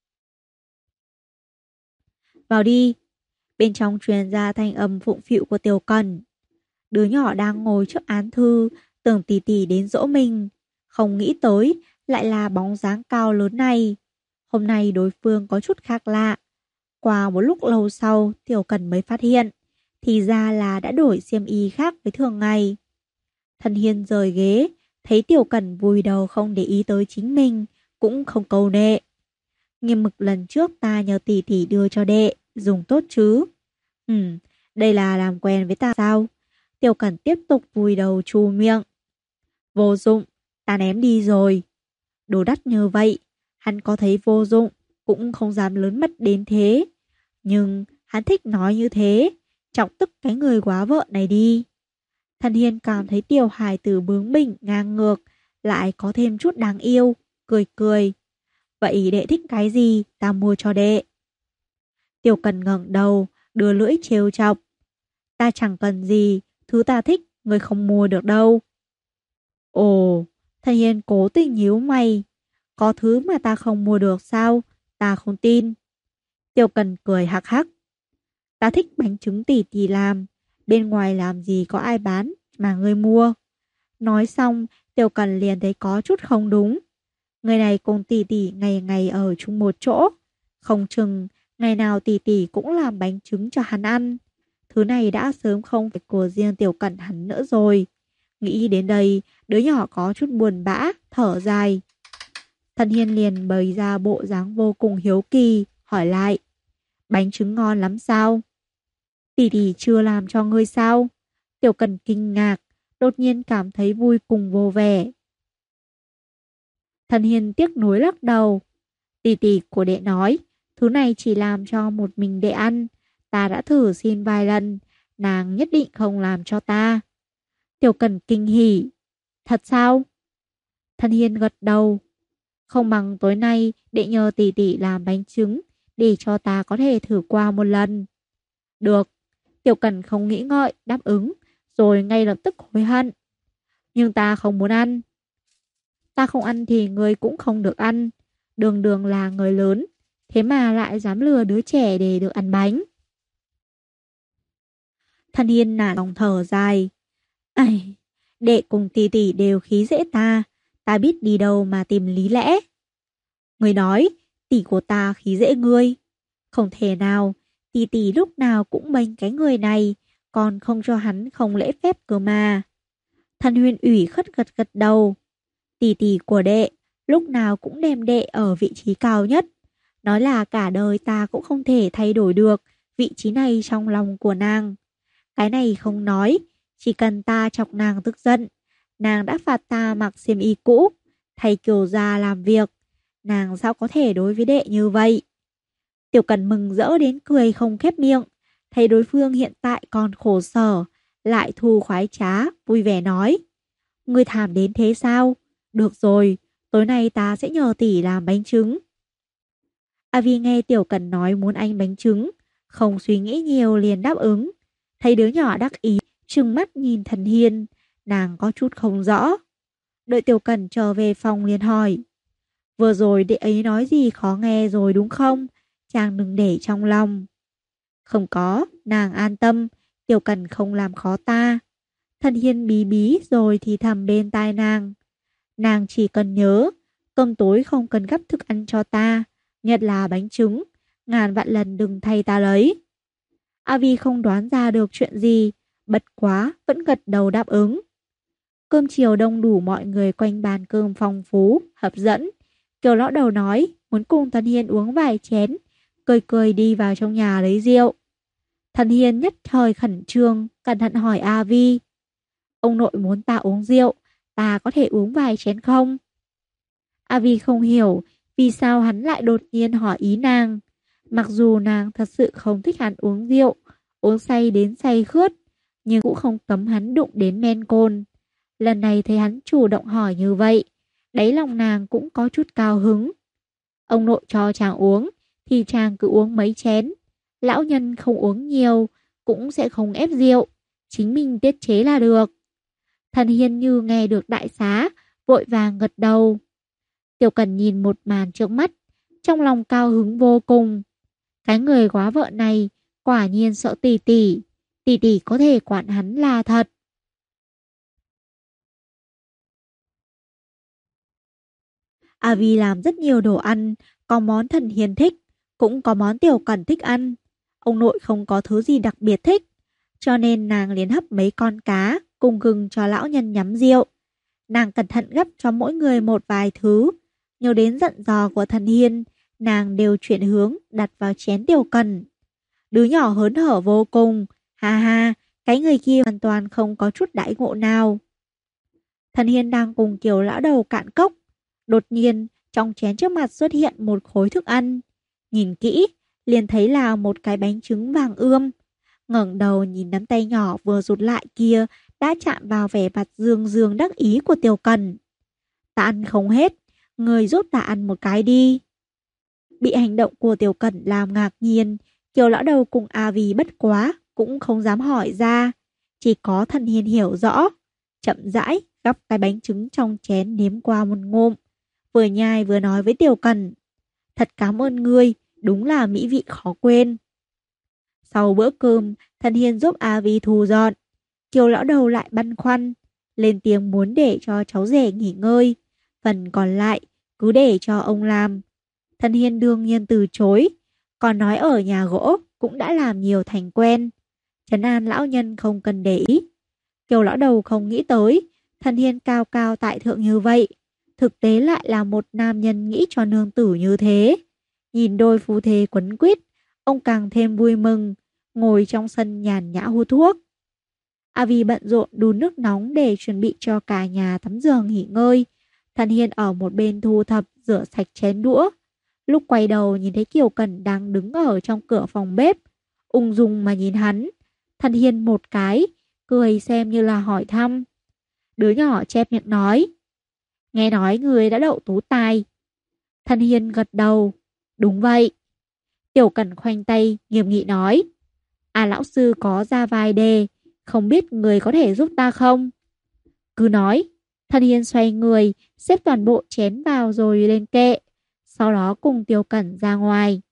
Vào đi. Bên trong truyền ra thanh âm phụng phịu của Tiểu Cần. Đứa nhỏ đang ngồi trước án thư, tưởng tỷ tỷ đến dỗ mình, không nghĩ tới lại là bóng dáng cao lớn này. Hôm nay đối phương có chút khác lạ. Qua một lúc lâu sau, Tiểu Cần mới phát hiện, thì ra là đã đổi xiêm y khác với thường ngày. Thần Hiên rời ghế, thấy Tiểu Cần vùi đầu không để ý tới chính mình, cũng không câu nệ. Nghiêm mực lần trước ta nhờ tỷ tỷ đưa cho đệ, dùng tốt chứ. Đây là làm quen với ta sao? Tiểu Cần tiếp tục vùi đầu chu miệng. Vô dụng, ta ném đi rồi. Đồ đắt như vậy, hắn có thấy vô dụng, cũng không dám lớn mật đến thế. Nhưng hắn thích nói như thế, chọc tức cái người quá vợ này đi. Thần Hiên cảm thấy Tiểu hài tử bướng bỉnh ngang ngược, lại có thêm chút đáng yêu, cười cười. Vậy đệ thích cái gì, ta mua cho đệ. Tiểu Cần ngẩng đầu, đưa lưỡi trêu chọc. Ta chẳng cần gì, thứ ta thích, người không mua được đâu. Ồ, Thần Hiên cố tình nhíu mày. Có thứ mà ta không mua được sao? Ta không tin. Tiểu Cần cười hắc hắc. Ta thích bánh trứng tỷ tỷ làm. Bên ngoài làm gì có ai bán mà ngươi mua. Nói xong, Tiểu Cần liền thấy có chút không đúng. Người này cùng tỷ tỷ ngày ngày ở chung một chỗ. Không chừng Ngày nào tỷ tỷ cũng làm bánh trứng cho hắn ăn. Thứ này đã sớm không phải của riêng Tiểu Cẩn hắn nữa rồi. Nghĩ đến đây, đứa nhỏ có chút buồn bã, thở dài. Thần Hiên liền bày ra bộ dáng vô cùng hiếu kỳ, hỏi lại. Bánh trứng ngon lắm sao? Tỷ tỷ chưa làm cho ngươi sao? Tiểu Cẩn kinh ngạc, đột nhiên cảm thấy vui cùng vô vẻ. Thần Hiên tiếc nuối lắc đầu. Tỷ tỷ của đệ nói, thứ này chỉ làm cho một mình đệ ăn. Ta đã thử xin vài lần, nàng nhất định không làm cho ta. Tiểu Cẩn kinh hỉ. Thật sao? Thần Hiên gật đầu. Không bằng tối nay đệ nhờ tỷ tỷ làm bánh trứng để cho ta có thể thử qua một lần. Được. Tiểu Cẩn không nghĩ ngợi, đáp ứng, rồi ngay lập tức hối hận. Nhưng ta không muốn ăn. Ta không ăn thì người cũng không được ăn. Đường đường là người lớn, thế mà lại dám lừa đứa trẻ để được ăn bánh. Thần Hiên nản lòng thở dài. Ai, đệ cùng tỷ tỷ đều khí dễ ta. Ta biết đi đâu mà tìm lý lẽ. Người nói, tỷ của ta khí dễ ngươi. Không thể nào, tỷ tỷ lúc nào cũng bênh cái người này, còn không cho hắn không lễ phép cơ mà. Thần Huyền ủy khất gật gật đầu. Tỷ tỷ của đệ, lúc nào cũng đem đệ ở vị trí cao nhất. Nói là cả đời ta cũng không thể thay đổi được vị trí này trong lòng của nàng. Cái này không nói, chỉ cần ta chọc nàng tức giận, nàng đã phạt ta mặc xiêm y cũ, thay kiểu già làm việc. Nàng sao có thể đối với đệ như vậy? Tiểu Cần mừng rỡ đến cười không khép miệng, thấy đối phương hiện tại còn khổ sở, lại thu khoái trá, vui vẻ nói. Ngươi thảm đến thế sao? Được rồi, tối nay ta sẽ nhờ tỷ làm bánh trứng. A Vi nghe Tiểu Cần nói muốn anh bánh trứng, không suy nghĩ nhiều liền đáp ứng. Thấy đứa nhỏ đắc ý, trừng mắt nhìn Thần Hiên, nàng có chút không rõ. Đợi Tiểu Cần trở về phòng liền hỏi. Vừa rồi đệ ấy nói gì khó nghe rồi đúng không? Chàng đừng để trong lòng. Không có, nàng an tâm, Tiểu Cần không làm khó ta. Thần Hiên bí bí rồi thì thầm bên tai nàng. Nàng chỉ cần nhớ, cơm tối không cần gấp thức ăn cho ta, nhất là bánh trứng, ngàn vạn lần đừng thay ta lấy. A Vi không đoán ra được chuyện gì, bật quá vẫn gật đầu đáp ứng. Cơm chiều đông đủ mọi người quanh bàn cơm phong phú, hấp dẫn. Kiều lão đầu nói muốn cùng Thần Hiên uống vài chén, cười cười đi vào trong nhà lấy rượu. Thần Hiên nhất thời khẩn trương, cẩn thận hỏi A Vi. Ông nội muốn ta uống rượu, ta có thể uống vài chén không? A Vi không hiểu vì sao hắn lại đột nhiên hỏi ý nàng. Mặc dù nàng thật sự không thích hắn uống rượu, uống say đến say khướt, nhưng cũng không cấm hắn đụng đến men cồn. Lần này thấy hắn chủ động hỏi như vậy, đáy lòng nàng cũng có chút cao hứng. Ông nội cho chàng uống, thì chàng cứ uống mấy chén. Lão nhân không uống nhiều, cũng sẽ không ép rượu, chính mình tiết chế là được. Thần Hiên như nghe được đại xá, vội vàng gật đầu. Tiểu Cần nhìn một màn trước mắt, trong lòng cao hứng vô cùng. Cái người quá vợ này quả nhiên sợ tỷ tỷ, tỷ tỷ có thể quản hắn là thật. A Vi làm rất nhiều đồ ăn, có món Thần Hiên thích, cũng có món Tiểu Cần thích ăn. Ông nội không có thứ gì đặc biệt thích, cho nên nàng liền hấp mấy con cá cùng gừng cho lão nhân nhắm rượu. Nàng cẩn thận gấp cho mỗi người một vài thứ. Nhớ đến dặn dò của Thần Hiên, nàng đều chuyển hướng đặt vào chén Tiểu Cần. Đứa nhỏ hớn hở vô cùng, ha ha, cái người kia hoàn toàn không có chút đãi ngộ nào. Thần Hiên đang cùng Kiều lão đầu cạn cốc. Đột nhiên, trong chén trước mặt xuất hiện một khối thức ăn. Nhìn kỹ, liền thấy là một cái bánh trứng vàng ươm. Ngẩng đầu nhìn nắm tay nhỏ vừa rụt lại kia đã chạm vào vẻ mặt dương dương đắc ý của Tiểu Cần. Ta ăn không hết, người giúp ta ăn một cái đi. Bị hành động của Tiểu Cần làm ngạc nhiên, Kiều lão đầu cùng A Vi bất quá, cũng không dám hỏi ra. Chỉ có Thần Hiên hiểu rõ. Chậm rãi, gắp cái bánh trứng trong chén nếm qua một ngụm. Vừa nhai vừa nói với Tiểu Cần. Thật cảm ơn ngươi, đúng là mỹ vị khó quên. Sau bữa cơm, Thần Hiên giúp A Vi thu dọn. Kiều lão đầu lại băn khoăn, lên tiếng muốn để cho cháu rể nghỉ ngơi. Phần còn lại, cứ để cho ông làm. Thần Hiên đương nhiên từ chối. Còn nói ở nhà gỗ cũng đã làm nhiều thành quen. Trấn an lão nhân không cần để ý. Kiều lão đầu không nghĩ tới, Thần Hiên cao cao tại thượng như vậy, thực tế lại là một nam nhân nghĩ cho nương tử như thế. Nhìn đôi phu thê quấn quýt, ông càng thêm vui mừng, ngồi trong sân nhàn nhã hút thuốc. A Vi bận rộn đun nước nóng để chuẩn bị cho cả nhà tắm giường nghỉ ngơi. Thần Hiên ở một bên thu thập rửa sạch chén đũa. Lúc quay đầu nhìn thấy Kiều Cẩn đang đứng ở trong cửa phòng bếp, ung dung mà nhìn hắn. Thần Hiên một cái, cười xem như là hỏi thăm. Đứa nhỏ chép miệng nói, nghe nói người đã đậu tú tài. Thần Hiên gật đầu, đúng vậy. Tiểu Cẩn khoanh tay nghiêm nghị nói, lão sư có ra vài đề, không biết người có thể giúp ta không? Cứ nói. Thần Hiên xoay người, xếp toàn bộ chén vào rồi lên kệ, sau đó cùng Tiểu Cẩn ra ngoài.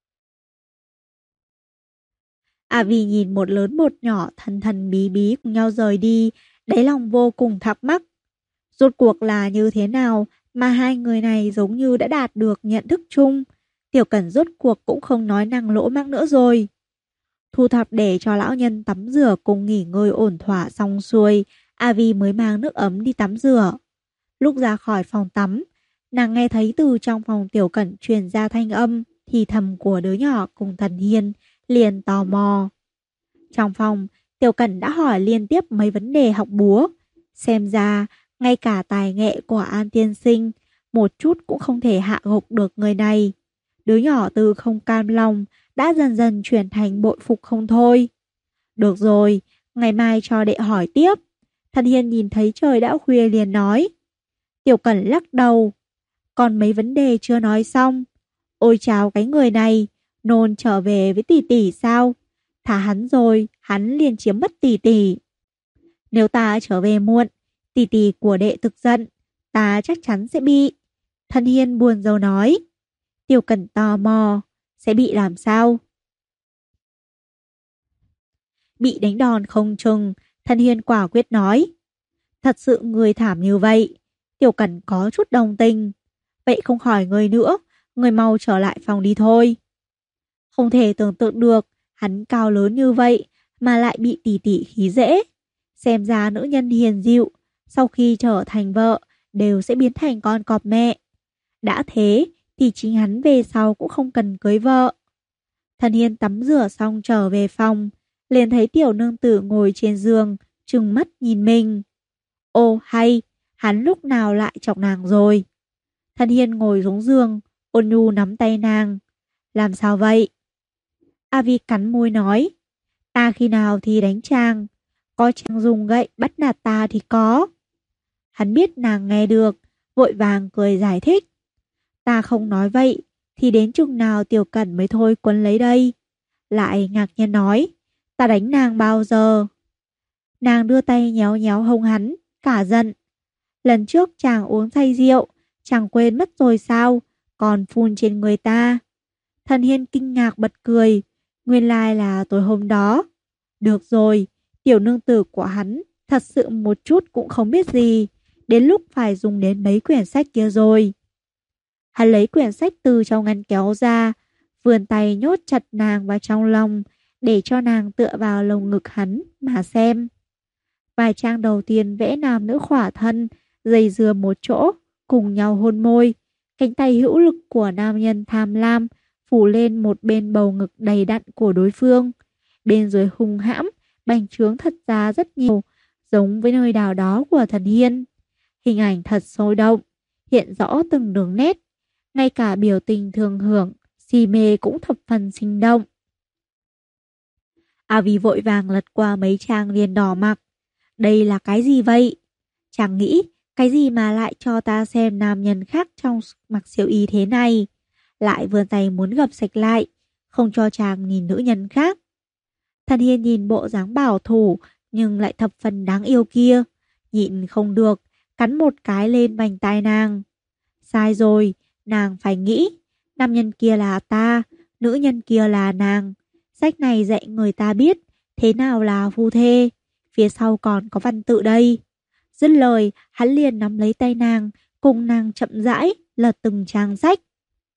Vi nhìn một lớn một nhỏ thần thần bí bí cùng nhau rời đi, đáy lòng vô cùng thắc mắc. Rốt cuộc là như thế nào mà hai người này giống như đã đạt được nhận thức chung. Tiểu Cẩn rốt cuộc cũng không nói năng lỗ mãng nữa rồi. Thu thập để cho lão nhân tắm rửa cùng nghỉ ngơi ổn thỏa xong xuôi, Vi mới mang nước ấm đi tắm rửa. Lúc ra khỏi phòng tắm, nàng nghe thấy từ trong phòng Tiểu Cẩn truyền ra thanh âm thì thầm của đứa nhỏ cùng Thần Hiên, liền tò mò. Trong phòng, Tiểu Cẩn đã hỏi liên tiếp mấy vấn đề học búa. Xem ra, ngay cả tài nghệ của An tiên sinh, một chút cũng không thể hạ gục được người này. Đứa nhỏ từ không cam lòng, đã dần dần chuyển thành bội phục không thôi. Được rồi, ngày mai cho đệ hỏi tiếp. Thần Hiên nhìn thấy trời đã khuya liền nói. Tiểu Cẩn lắc đầu. Còn mấy vấn đề chưa nói xong. Ôi chào cái người này, nôn trở về với tỷ tỷ sao? Thả hắn rồi, hắn liền chiếm mất tỷ tỷ. Nếu ta trở về muộn, tỷ tỷ của đệ thực giận, ta chắc chắn sẽ bị. Thần Hiên buồn rầu nói. Tiểu Cẩn tò mò, sẽ bị làm sao? Bị đánh đòn không chừng, Thần Hiên quả quyết nói. Thật sự người thảm như vậy, Tiểu Cẩn có chút đồng tình. Vậy không hỏi người nữa, người mau trở lại phòng đi thôi. Không thể tưởng tượng được, hắn cao lớn như vậy mà lại bị tỷ tỷ khí dễ. Xem ra nữ nhân hiền dịu, sau khi trở thành vợ, đều sẽ biến thành con cọp mẹ. Đã thế, thì chính hắn về sau cũng không cần cưới vợ. Thần Hiên tắm rửa xong trở về phòng, liền thấy tiểu nương tử ngồi trên giường, trừng mắt nhìn mình. Ô hay, hắn lúc nào lại chọc nàng rồi? Thần Hiên ngồi xuống giường, ôn nhu nắm tay nàng. Làm sao vậy? Vi cắn môi nói. Ta khi nào thì đánh chàng, có chàng dùng gậy bắt nạt ta thì có. Hắn biết nàng nghe được, vội vàng cười giải thích. Ta không nói vậy, thì đến chừng nào Tiểu Cẩn mới thôi quấn lấy đây. Lại ngạc nhiên nói, ta đánh nàng bao giờ? Nàng đưa tay nhéo nhéo hông hắn, cả giận. Lần trước chàng uống say rượu, chàng quên mất rồi sao, còn phun trên người ta. Thần Hiên kinh ngạc bật cười, nguyên lai là tối hôm đó. Được rồi, tiểu nương tử của hắn thật sự một chút cũng không biết gì, đến lúc phải dùng đến mấy quyển sách kia rồi. Hắn lấy quyển sách từ trong ngăn kéo ra, vươn tay nhốt chặt nàng vào trong lòng, để cho nàng tựa vào lồng ngực hắn mà xem. Vài trang đầu tiên vẽ nam nữ khỏa thân, dây dưa một chỗ, cùng nhau hôn môi. Cánh tay hữu lực của nam nhân tham lam phủ lên một bên bầu ngực đầy đặn của đối phương. Bên dưới hung hãm, bành trướng thật ra rất nhiều, giống với nơi đào đó của Thần Hiên. Hình ảnh thật sôi động, hiện rõ từng đường nét. Ngay cả biểu tình thường hưởng, si mê cũng thập phần sinh động. Vi vội vàng lật qua mấy trang liền đỏ mặt. Đây là cái gì vậy? Chàng nghĩ, cái gì mà lại cho ta xem nam nhân khác trong mặc siêu y thế này? Lại vươn tay muốn gập sạch lại, không cho chàng nhìn nữ nhân khác. Thần Hiên nhìn bộ dáng bảo thủ, nhưng lại thập phần đáng yêu kia. Nhịn không được, cắn một cái lên vành tai nàng. Sai rồi, nàng phải nghĩ, nam nhân kia là ta, nữ nhân kia là nàng. Sách này dạy người ta biết thế nào là phu thê. Phía sau còn có văn tự đây. Dứt lời, hắn liền nắm lấy tay nàng, cùng nàng chậm rãi lật từng trang sách.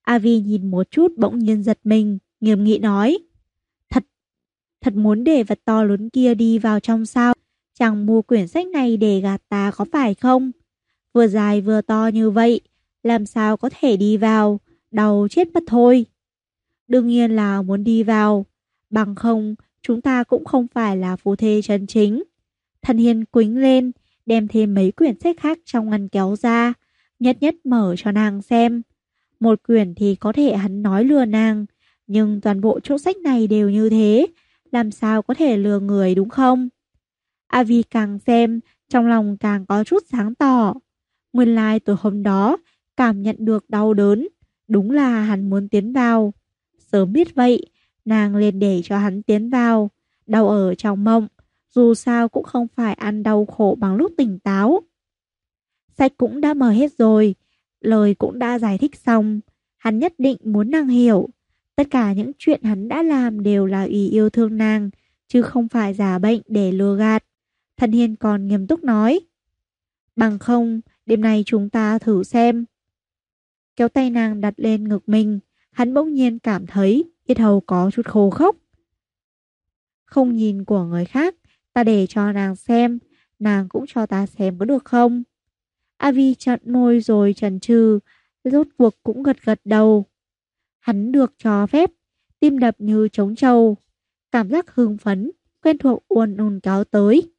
Avi nhìn một chút bỗng nhiên giật mình, nghiêm nghị nói. Thật, thật muốn để vật to lớn kia đi vào trong sao? Chẳng mua quyển sách này để gạt ta có phải không? Vừa dài vừa to như vậy, làm sao có thể đi vào, đau chết mất thôi. Đương nhiên là muốn đi vào, bằng không chúng ta cũng không phải là phu thê chân chính. Thần Hiên quĩnh lên, đem thêm mấy quyển sách khác trong ngăn kéo ra, nhất nhất mở cho nàng xem. Một quyển thì có thể hắn nói lừa nàng, nhưng toàn bộ chỗ sách này đều như thế, làm sao có thể lừa người đúng không? Avi càng xem, trong lòng càng có chút sáng tỏ. Nguyên lai tối hôm đó, cảm nhận được đau đớn, đúng là hắn muốn tiến vào. Sớm biết vậy, nàng liền để cho hắn tiến vào, đau ở trong mộng, dù sao cũng không phải ăn đau khổ bằng lúc tỉnh táo. Sách cũng đã mở hết rồi, lời cũng đã giải thích xong, hắn nhất định muốn nàng hiểu. Tất cả những chuyện hắn đã làm đều là vì yêu thương nàng, chứ không phải giả bệnh để lừa gạt. Thần Hiên còn nghiêm túc nói. Bằng không, đêm nay chúng ta thử xem. Kéo tay nàng đặt lên ngực mình, hắn bỗng nhiên cảm thấy yết hầu có chút khô khốc. Không nhìn của người khác, ta để cho nàng xem, nàng cũng cho ta xem có được không? Avi chặn môi rồi chần chừ, rốt cuộc cũng gật gật đầu. Hắn được cho phép, tim đập như trống trâu, cảm giác hưng phấn, quen thuộc uốn ùn kéo tới.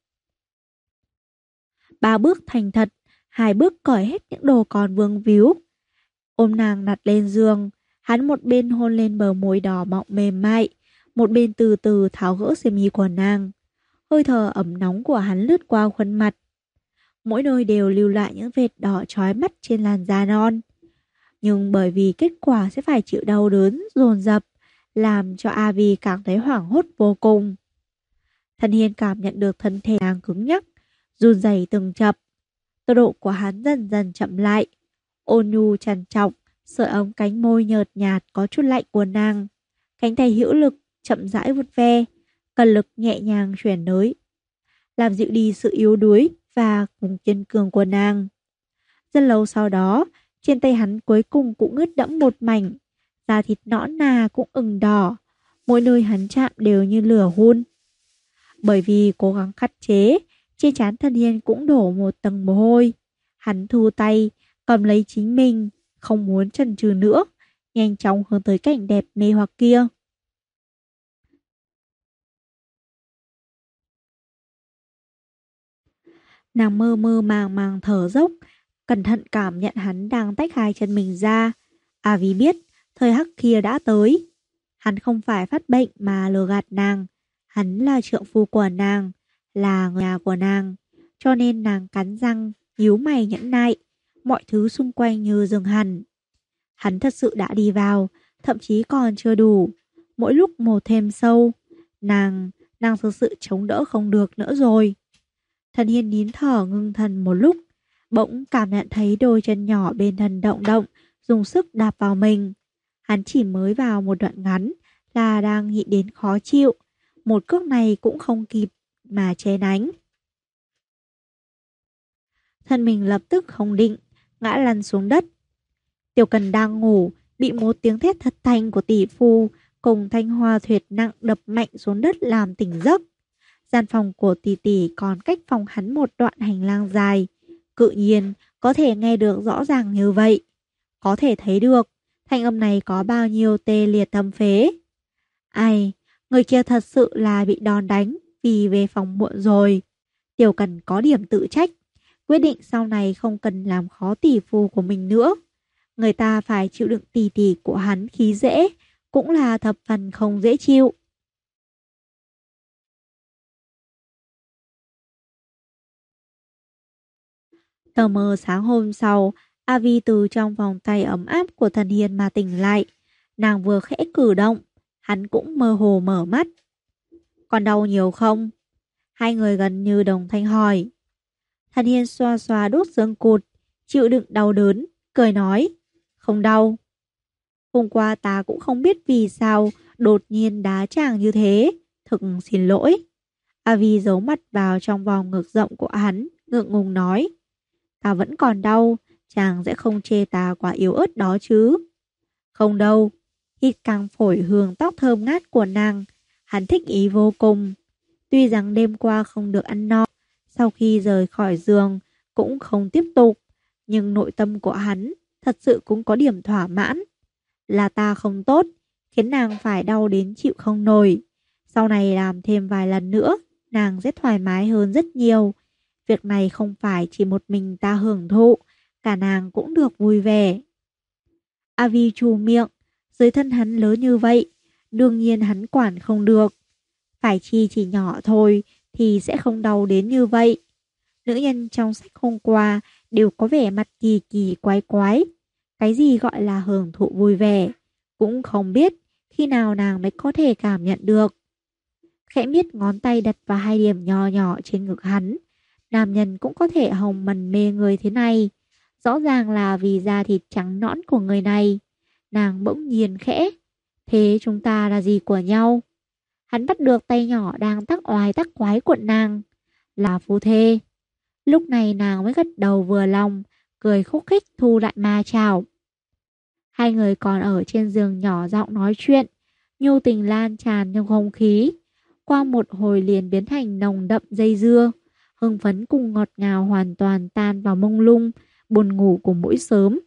3 bước thành thật, 2 bước cởi hết những đồ còn vương víu. Ôm nàng đặt lên giường, hắn một bên hôn lên bờ môi đỏ mọng mềm mại, một bên từ từ tháo gỡ xiêm y của nàng. Hơi thở ấm nóng của hắn lướt qua khuôn mặt. Mỗi nơi đều lưu lại những vệt đỏ chói mắt trên làn da non. Nhưng bởi vì kết quả sẽ phải chịu đau đớn, dồn dập, làm cho Avi cảm thấy hoảng hốt vô cùng. Thần Hiên cảm nhận được thân thể nàng cứng nhắc, run rẩy từng chập. Tốc độ của hắn dần dần chậm lại. Ôn nhu trằn trọc, sợi ống cánh môi nhợt nhạt có chút lạnh của nàng. Cánh tay hữu lực, chậm rãi vuốt ve, cần lực nhẹ nhàng chuyển nới, làm dịu đi sự yếu đuối và cùng kiên cường của nàng. Rất lâu sau đó, trên tay hắn cuối cùng cũng ướt đẫm một mảnh, da thịt nõn nà cũng ửng đỏ, mỗi nơi hắn chạm đều như lửa hun. Bởi vì cố gắng khắt chế, trên trán Thần Hiên cũng đổ một tầng mồ hôi. Hắn thu tay, cầm lấy chính mình, không muốn chần chừ nữa, nhanh chóng hướng tới cảnh đẹp mê hoặc kia. Nàng mơ mơ màng màng thở dốc, cẩn thận cảm nhận hắn đang tách hai chân mình ra. Vì biết, thời khắc kia đã tới. Hắn không phải phát bệnh mà lừa gạt nàng. Hắn là trượng phu của nàng, là người nhà của nàng. Cho nên nàng cắn răng, nhíu mày nhẫn nại. Mọi thứ xung quanh như dừng hẳn. Hắn thật sự đã đi vào, thậm chí còn chưa đủ. Mỗi lúc một thêm sâu. Nàng thực sự chống đỡ không được nữa rồi. Thần Hiên nín thở ngưng thần một lúc, bỗng cảm nhận thấy đôi chân nhỏ bên thân động động, dùng sức đạp vào mình. Hắn chỉ mới vào một đoạn ngắn là đang nghĩ đến khó chịu, một cước này cũng không kịp mà che đánh. Thân mình lập tức không định, ngã lăn xuống đất. Tiểu Cần đang ngủ, bị một tiếng thét thật thanh của tỷ phu cùng thanh hoa thuyệt nặng đập mạnh xuống đất làm tỉnh giấc. Gian phòng của tỷ tỷ còn cách phòng hắn một đoạn hành lang dài, tự nhiên có thể nghe được rõ ràng như vậy. Có thể thấy được thanh âm này có bao nhiêu tê liệt tâm phế. Ai, người kia thật sự là bị đòn đánh vì về phòng muộn rồi. Tiểu Cần có điểm tự trách, quyết định sau này không cần làm khó tỷ phu của mình nữa. Người ta phải chịu đựng tỷ tỷ của hắn khí dễ, cũng là thập phần không dễ chịu. Tờ mờ sáng hôm sau, Avi từ trong vòng tay ấm áp của Thần Hiên mà tỉnh lại. Nàng vừa khẽ cử động, hắn cũng mơ hồ mở mắt. Còn đau nhiều không? Hai người gần như đồng thanh hỏi. Thần Hiên xoa xoa đốt xương cụt, chịu đựng đau đớn, cười nói. Không đau. Hôm qua ta cũng không biết vì sao đột nhiên đá chàng như thế. Thực xin lỗi. Avi giấu mặt vào trong vòng ngực rộng của hắn, ngượng ngùng nói. Ta vẫn còn đau, chàng sẽ không chê ta quá yếu ớt đó chứ. Không đâu, hít càng phổi hương tóc thơm ngát của nàng, hắn thích ý vô cùng. Tuy rằng đêm qua không được ăn no, sau khi rời khỏi giường cũng không tiếp tục, nhưng nội tâm của hắn thật sự cũng có điểm thỏa mãn. Là ta không tốt, khiến nàng phải đau đến chịu không nổi. Sau này làm thêm vài lần nữa, nàng sẽ thoải mái hơn rất nhiều. Việc này không phải chỉ một mình ta hưởng thụ, cả nàng cũng được vui vẻ. Avi trù miệng, dưới thân hắn lớn như vậy, đương nhiên hắn quản không được. Phải chi chỉ nhỏ thôi thì sẽ không đau đến như vậy. Nữ nhân trong sách hôm qua đều có vẻ mặt kỳ kỳ quái quái. Cái gì gọi là hưởng thụ vui vẻ, cũng không biết khi nào nàng mới có thể cảm nhận được. Khẽ miết ngón tay đặt vào hai điểm nhỏ nhỏ trên ngực hắn. Nam nhân cũng có thể hồng mần mê người thế này. Rõ ràng là vì da thịt trắng nõn của người này. Nàng bỗng nhiên khẽ. Thế chúng ta là gì của nhau? Hắn bắt được tay nhỏ đang tắc oai tắc quái của nàng. Là phu thê. Lúc này nàng mới gật đầu vừa lòng, cười khúc khích thu lại ma chảo. Hai người còn ở trên giường nhỏ giọng nói chuyện, nhu tình lan tràn trong không khí. Qua một hồi liền biến thành nồng đậm dây dưa, hưng phấn cùng ngọt ngào hoàn toàn tan vào mông lung, buồn ngủ của mỗi sớm.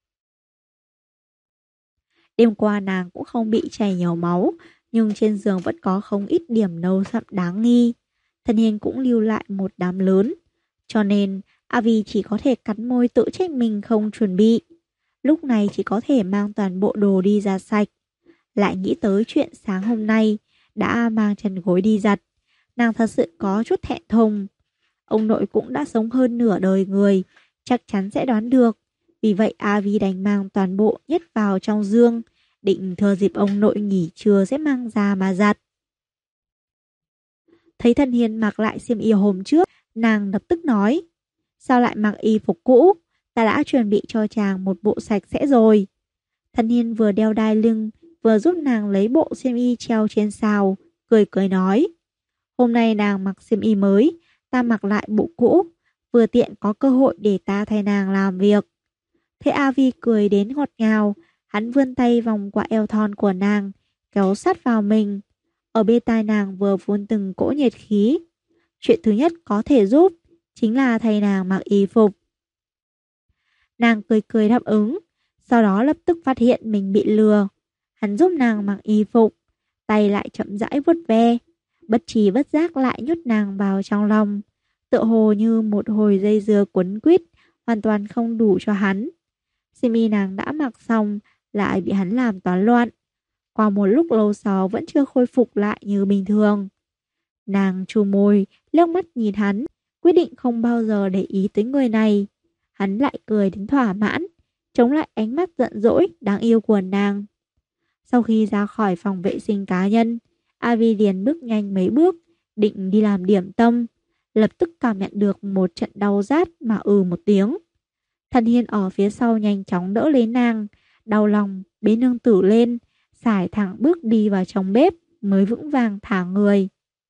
Đêm qua nàng cũng không bị chảy nhiều máu, nhưng trên giường vẫn có không ít điểm nâu sậm đáng nghi. Thân Hiên cũng lưu lại một đám lớn, cho nên Avi chỉ có thể cắn môi tự trách mình không chuẩn bị. Lúc này chỉ có thể mang toàn bộ đồ đi ra sạch. Lại nghĩ tới chuyện sáng hôm nay, đã mang chân gối đi giặt. Nàng thật sự có chút thẹn thùng. Ông nội cũng đã sống hơn nửa đời người, chắc chắn sẽ đoán được. Vì vậy Avi đành mang toàn bộ nhét vào trong giường, định thừa dịp ông nội nghỉ trưa sẽ mang ra mà giặt. Thấy Thân Hiên mặc lại xiêm y hôm trước, nàng lập tức nói: sao lại mặc y phục cũ? Ta đã chuẩn bị cho chàng một bộ sạch sẽ rồi. Thân Hiên vừa đeo đai lưng, vừa giúp nàng lấy bộ xiêm y treo trên sào, cười cười nói: hôm nay nàng mặc xiêm y mới, ta mặc lại bộ cũ, vừa tiện có cơ hội để ta thay nàng làm việc. Thế Avi cười đến ngọt ngào, hắn vươn tay vòng qua eo thon của nàng, kéo sát vào mình. Ở bên tai nàng vừa vun từng cỗ nhiệt khí. Chuyện thứ nhất có thể giúp chính là thay nàng mặc y phục. Nàng cười cười đáp ứng, sau đó lập tức phát hiện mình bị lừa. Hắn giúp nàng mặc y phục, tay lại chậm rãi vuốt ve, bất trí bất giác lại nhốt nàng vào trong lòng, tựa hồ như một hồi dây dưa quấn quýt, hoàn toàn không đủ cho hắn. Xiêm y nàng đã mặc xong lại bị hắn làm toán loạn. Qua một lúc lâu sau vẫn chưa khôi phục lại như bình thường. Nàng chu môi, liếc mắt nhìn hắn, quyết định không bao giờ để ý tới người này. Hắn lại cười đến thỏa mãn, chống lại ánh mắt giận dỗi đáng yêu của nàng. Sau khi ra khỏi phòng vệ sinh cá nhân, Avi liền bước nhanh mấy bước, định đi làm điểm tâm. Lập tức cảm nhận được một trận đau rát mà một tiếng. Thân Hiên ở phía sau nhanh chóng đỡ lấy nàng, đau lòng bế nương tử lên, sải thẳng bước đi vào trong bếp mới vững vàng thả người.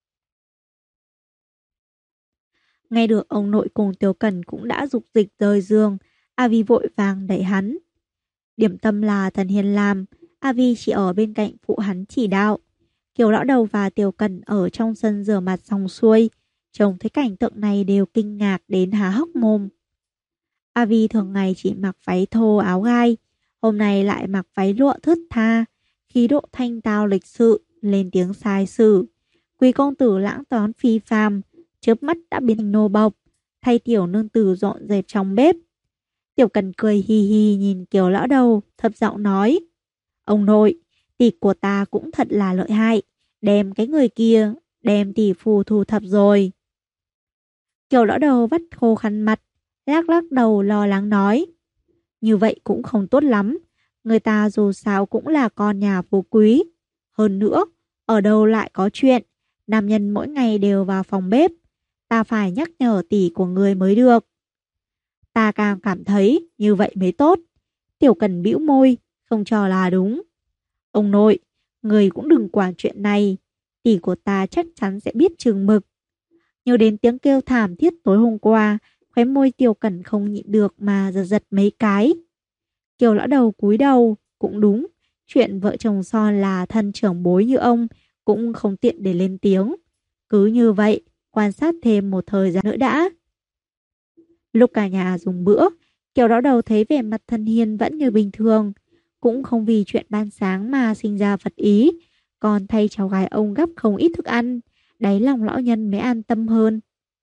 Nghe được ông nội cùng Tiểu Cẩn cũng đã dục dịch rời giường, Avi vội vàng đẩy hắn. Điểm tâm là Thần Hiên làm, Avi chỉ ở bên cạnh phụ hắn chỉ đạo. Kiều lão đầu và Tiểu Cẩn ở trong sân rửa mặt xong xuôi, trông thấy cảnh tượng này đều kinh ngạc đến há hốc mồm. Avi thường ngày chỉ mặc váy thô áo gai, hôm nay lại mặc váy lụa thướt tha, khí độ thanh tao lịch sự, lên tiếng sai sử. Quý công tử lãng toán phi phàm, chớp mắt đã biến thành nô bộc, thay tiểu nương tử dọn dẹp trong bếp. Tiểu Cần cười hi hi nhìn Kiều lão đầu, thấp giọng nói: ông nội, tỷ của ta cũng thật là lợi hại, đem cái người kia, đem tỷ phu thu thập rồi. Kiều lão đầu vắt khô khăn mặt, lắc lắc đầu lo lắng nói: như vậy cũng không tốt lắm, người ta dù sao cũng là con nhà phú quý. Hơn nữa, ở đâu lại có chuyện, nam nhân mỗi ngày đều vào phòng bếp, ta phải nhắc nhở tỷ của người mới được. Ta càng cảm thấy như vậy mới tốt. Tiểu Cần bĩu môi, không cho là đúng. Ông nội, người cũng đừng quản chuyện này, tỷ của ta chắc chắn sẽ biết chừng mực. Nhớ đến tiếng kêu thảm thiết tối hôm qua, khóe môi Tiểu Cẩn không nhịn được mà giật giật mấy cái. Kiều lão đầu cúi đầu, cũng đúng, Chuyện vợ chồng son là thân trưởng bối như ông cũng không tiện để lên tiếng. Cứ như vậy, quan sát thêm một thời gian nữa đã. Lúc cả nhà dùng bữa, Kiều Lão Đầu thấy vẻ mặt Thân Hiên vẫn như bình thường, cũng không vì chuyện ban sáng mà sinh ra phật ý, còn thay cháu gái ông gắp không ít thức ăn, đáy lòng lão nhân mới an tâm hơn.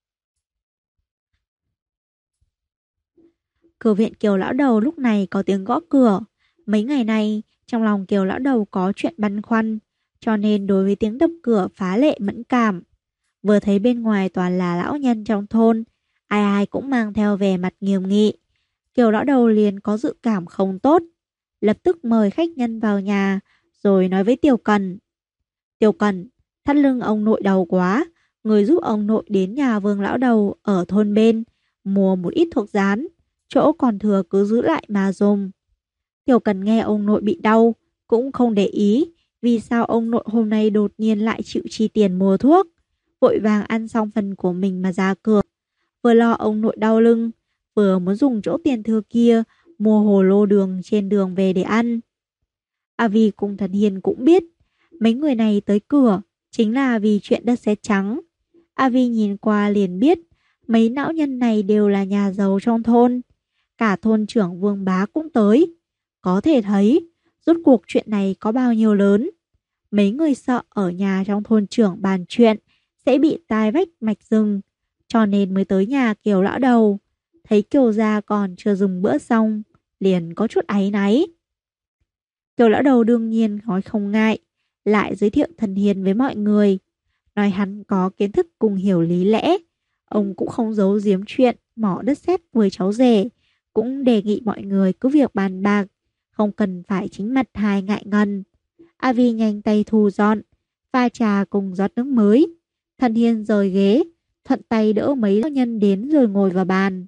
Cửa viện Kiều Lão Đầu lúc này có tiếng gõ cửa. Mấy ngày nay, trong lòng Kiều Lão Đầu có chuyện băn khoăn, cho nên đối với tiếng đập cửa phá lệ mẫn cảm. Vừa thấy bên ngoài toàn là lão nhân trong thôn, ai ai cũng mang theo vẻ mặt nghiêm nghị. Kiều Lão Đầu liền có dự cảm không tốt, lập tức mời khách nhân vào nhà, rồi nói với Tiểu Cần. Tiểu Cần, thắt lưng ông nội đau quá, người giúp ông nội đến nhà Vương Lão Đầu ở thôn bên, mua một ít thuốc rán, chỗ còn thừa cứ giữ lại mà dùng. Tiểu Cần nghe ông nội bị đau, cũng không để ý vì sao ông nội hôm nay đột nhiên lại chịu chi tiền mua thuốc, vội vàng ăn xong phần của mình mà ra cửa. Vừa lo ông nội đau lưng, vừa muốn dùng chỗ tiền thừa kia mua hồ lô đường trên đường về để ăn. A Vi cùng Thần Hiền cũng biết, mấy người này tới cửa chính là vì chuyện đất sét trắng. A Vi nhìn qua liền biết, mấy lão nhân này đều là nhà giàu trong thôn. Cả thôn trưởng Vương Bá cũng tới. Có thể thấy, rốt cuộc chuyện này có bao nhiêu lớn. Mấy người sợ ở nhà trong thôn trưởng bàn chuyện sẽ bị tai vách mạch rừng, cho nên mới tới nhà Kiều Lão Đầu. Thấy Kiều gia còn chưa dùng bữa xong, liền có chút áy náy. Kiều Lão Đầu đương nhiên nói không ngại, lại giới thiệu Thần Hiền với mọi người, nói hắn có kiến thức cùng hiểu lý lẽ. Ông cũng không giấu giếm chuyện mỏ đất sét với cháu rể, cũng đề nghị mọi người cứ việc bàn bạc, không cần phải chính mặt hài ngại ngần. A Vi nhanh tay thu dọn, pha trà cùng rót nước mới. Thần Hiên rời ghế, thuận tay đỡ mấy lão nhân đến rồi ngồi vào bàn.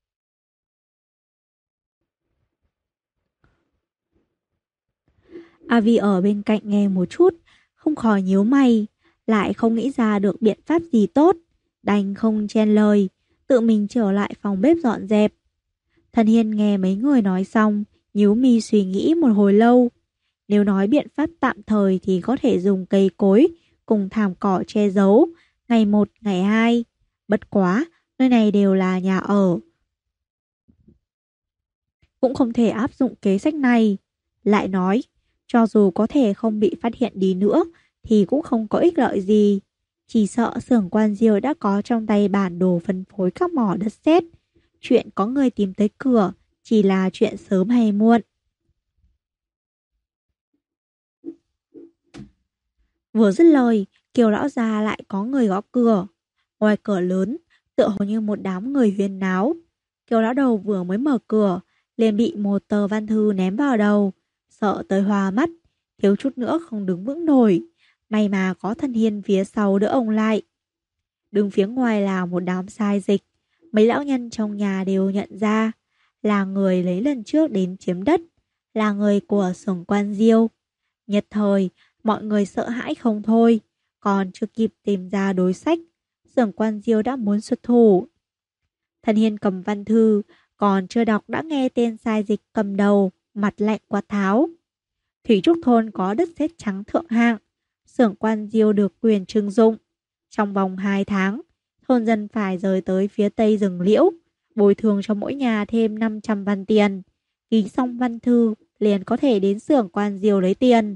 A Vi ở bên cạnh nghe một chút, không khỏi nhíu mày, lại không nghĩ ra được biện pháp gì tốt, đành không chen lời, tự mình trở lại phòng bếp dọn dẹp. Thần Hiên nghe mấy người nói xong, nhíu mi suy nghĩ một hồi lâu. Nếu nói biện pháp tạm thời thì có thể dùng cây cối cùng thảm cỏ che giấu, ngày một, ngày hai. Bất quá, nơi này đều là nhà ở, cũng không thể áp dụng kế sách này. Lại nói, cho dù có thể không bị phát hiện đi nữa, thì cũng không có ích lợi gì. Chỉ sợ xưởng Quan Diêu đã có trong tay bản đồ phân phối các mỏ đất sét. Chuyện có người tìm tới cửa chỉ là chuyện sớm hay muộn. Vừa dứt lời, Kiều lão gia lại có người gõ cửa. Ngoài cửa lớn, tựa hồ như một đám người huyên náo. Kiều lão đầu vừa mới mở cửa, liền bị một tờ văn thư ném vào đầu, sợ tới hoa mắt, thiếu chút nữa không đứng vững nổi. May mà có Thần Hiên phía sau đỡ ông lại. Đứng phía ngoài là một đám sai dịch, mấy lão nhân trong nhà đều nhận ra là người lấy lần trước đến chiếm đất, là người của xưởng Quan Diêu. Nhất thời, mọi người sợ hãi không thôi, còn chưa kịp tìm ra đối sách, xưởng Quan Diêu đã muốn xuất thủ. Thần Hiên cầm văn thư, còn chưa đọc đã nghe tên sai dịch cầm đầu, mặt lạnh quát tháo. Thủy Trúc thôn có đất sét trắng thượng hạng, xưởng Quan Diêu được quyền trưng dụng. Trong vòng 2 tháng, thôn dân phải rời tới phía tây rừng liễu, bồi thường cho mỗi nhà thêm 500 văn tiền. Ký xong văn thư, liền có thể đến xưởng Quan Diêu lấy tiền.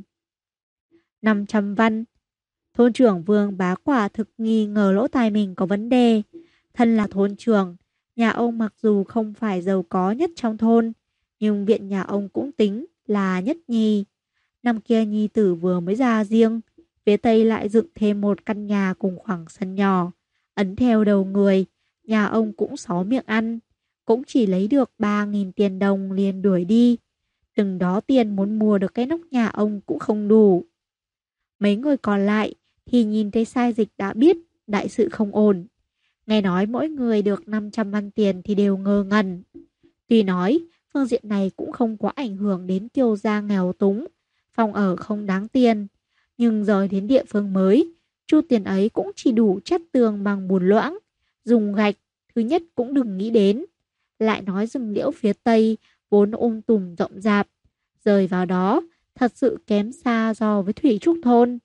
500 văn. Thôn trưởng Vương Bá quả thực nghi ngờ lỗ tai mình có vấn đề. Thân là thôn trưởng, nhà ông mặc dù không phải giàu có nhất trong thôn, nhưng viện nhà ông cũng tính là nhất nhì. Năm kia nhi tử vừa mới ra riêng, phía tây lại dựng thêm một căn nhà cùng khoảng sân nhỏ. Ấn theo đầu người, nhà ông cũng 6 miệng ăn, cũng chỉ lấy được 3.000 tiền đồng liền đuổi đi. Từng đó tiền muốn mua được cái nóc nhà ông cũng không đủ. Mấy người còn lại thì nhìn thấy sai dịch đã biết đại sự không ổn. Nghe nói mỗi người được 500 văn tiền thì đều ngơ ngẩn. Tuy nói phương diện này cũng không quá ảnh hưởng đến Kiều gia nghèo túng, phòng ở không đáng tiền, nhưng rời đến địa phương mới, chu tiền ấy cũng chỉ đủ chắt tường bằng bùn loãng, dùng gạch thứ nhất cũng đừng nghĩ đến. Lại nói rừng liễu phía tây vốn tùm rộng rạp, rời vào đó thật sự kém xa so với Thủy Trúc Thôn.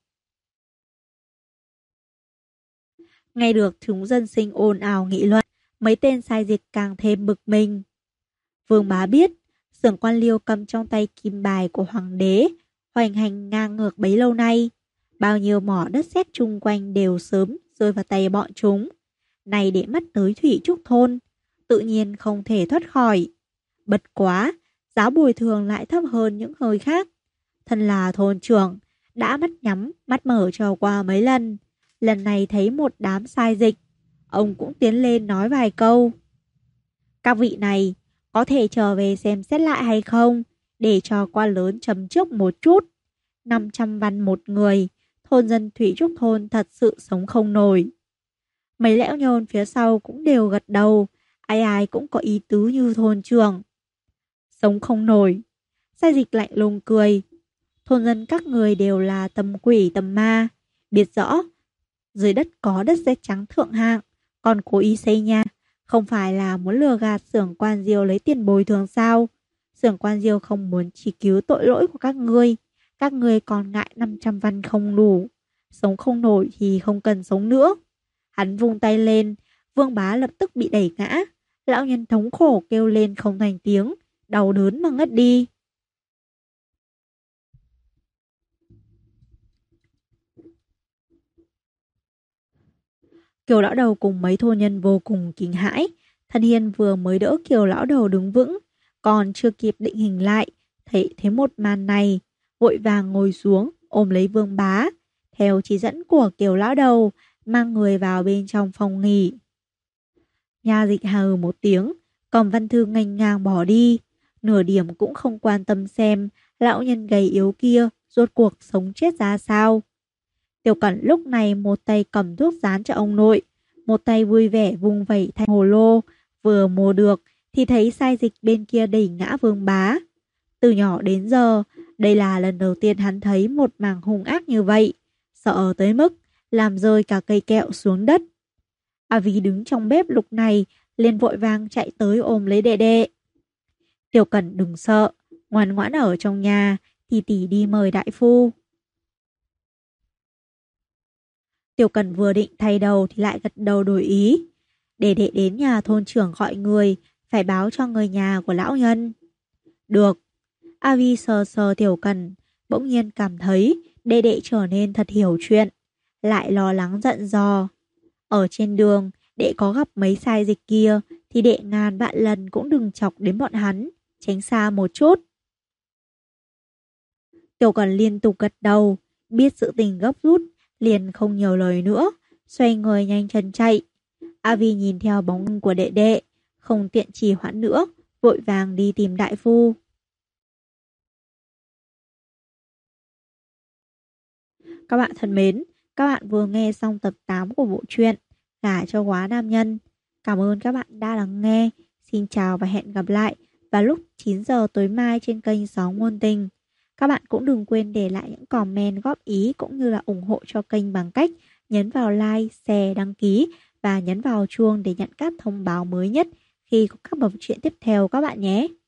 Nghe được chúng dân sinh ồn ào nghị luận, mấy tên sai dịch càng thêm bực mình. Vương Bá biết, Xưởng Quan Liêu cầm trong tay kim bài của hoàng đế, hoành hành ngang ngược bấy lâu nay. Bao nhiêu mỏ đất sét chung quanh đều sớm rơi vào tay bọn chúng. Này để mắt tới Thủy Trúc Thôn, tự nhiên không thể thoát khỏi. Bật quá, giá bồi thường lại thấp hơn những nơi khác. Thân là thôn trưởng, đã mắt nhắm, mắt mở cho qua mấy lần. Lần này thấy một đám sai dịch, ông cũng tiến lên nói vài câu. Các vị này, có thể trở về xem xét lại hay không, để cho quan lớn chấm trước một chút. 500 văn một người, thôn dân Thủy Trúc Thôn thật sự sống không nổi. Mấy lẽo nhôn phía sau cũng đều gật đầu, ai ai cũng có ý tứ như thôn trưởng. Sống không nổi. Sai dịch lạnh lùng cười. Thôn dân các người đều là tầm quỷ tầm ma, biết rõ dưới đất có đất sét trắng thượng hạng, còn cố ý xây nhà, không phải là muốn lừa gạt Xưởng Quan Diêu lấy tiền bồi thường sao? Xưởng Quan Diêu không muốn chỉ cứu tội lỗi của các ngươi còn ngại 500 văn không đủ, sống không nổi thì không cần sống nữa. Hắn vung tay lên, Vương Bá lập tức bị đẩy ngã, lão nhân thống khổ kêu lên không thành tiếng, đau đớn mà ngất đi. Kiều lão đầu cùng mấy thôn nhân vô cùng kinh hãi. Thân Hiên vừa mới đỡ Kiều lão đầu đứng vững, còn chưa kịp định hình lại, thấy một màn này, vội vàng ngồi xuống, ôm lấy Vương Bá, theo chỉ dẫn của Kiều lão đầu, mang người vào bên trong phòng nghỉ. Nha dịch hừ một tiếng, cầm văn thư nghênh ngang bỏ đi, nửa điểm cũng không quan tâm xem lão nhân gầy yếu kia rốt cuộc sống chết ra sao. Tiểu Cẩn lúc này một tay cầm thuốc dán cho ông nội, một tay vui vẻ vung vẩy thanh hồ lô, vừa mua được thì thấy sai dịch bên kia đẩy ngã Vương Bá. Từ nhỏ đến giờ, đây là lần đầu tiên hắn thấy một màn hung ác như vậy, sợ tới mức làm rơi cả cây kẹo xuống đất. A Vi đứng trong bếp lúc này liền vội vàng chạy tới ôm lấy đệ đệ. Tiểu Cẩn đừng sợ, ngoan ngoãn ở trong nhà, tỷ đi mời đại phu. Tiểu Cẩn vừa định thay đầu thì lại gật đầu đổi ý. Để đệ đến nhà thôn trưởng gọi người, phải báo cho người nhà của lão nhân. Được. A Vi sờ sờ Tiểu Cẩn, bỗng nhiên cảm thấy đệ trở nên thật hiểu chuyện, lại lo lắng giận dò. Ở trên đường, đệ có gặp mấy sai dịch kia thì đệ ngàn vạn lần cũng đừng chọc đến bọn hắn, tránh xa một chút. Tiểu Cẩn liên tục gật đầu, biết sự tình gấp rút, liền không nhiều lời nữa, xoay người nhanh chân chạy. A Vi nhìn theo bóng lưng của đệ, không tiện trì hoãn nữa, vội vàng đi tìm đại phu. Các bạn thân mến, các bạn vừa nghe xong tập 8 của bộ truyện Gả cho quá nam nhân. Cảm ơn các bạn đã lắng nghe. Xin chào và hẹn gặp lại vào lúc 9 giờ tối mai trên kênh Sóng Ngôn Tình. Các bạn cũng đừng quên để lại những comment góp ý cũng như là ủng hộ cho kênh bằng cách nhấn vào like, share, đăng ký và nhấn vào chuông để nhận các thông báo mới nhất khi có các tập truyện tiếp theo các bạn nhé.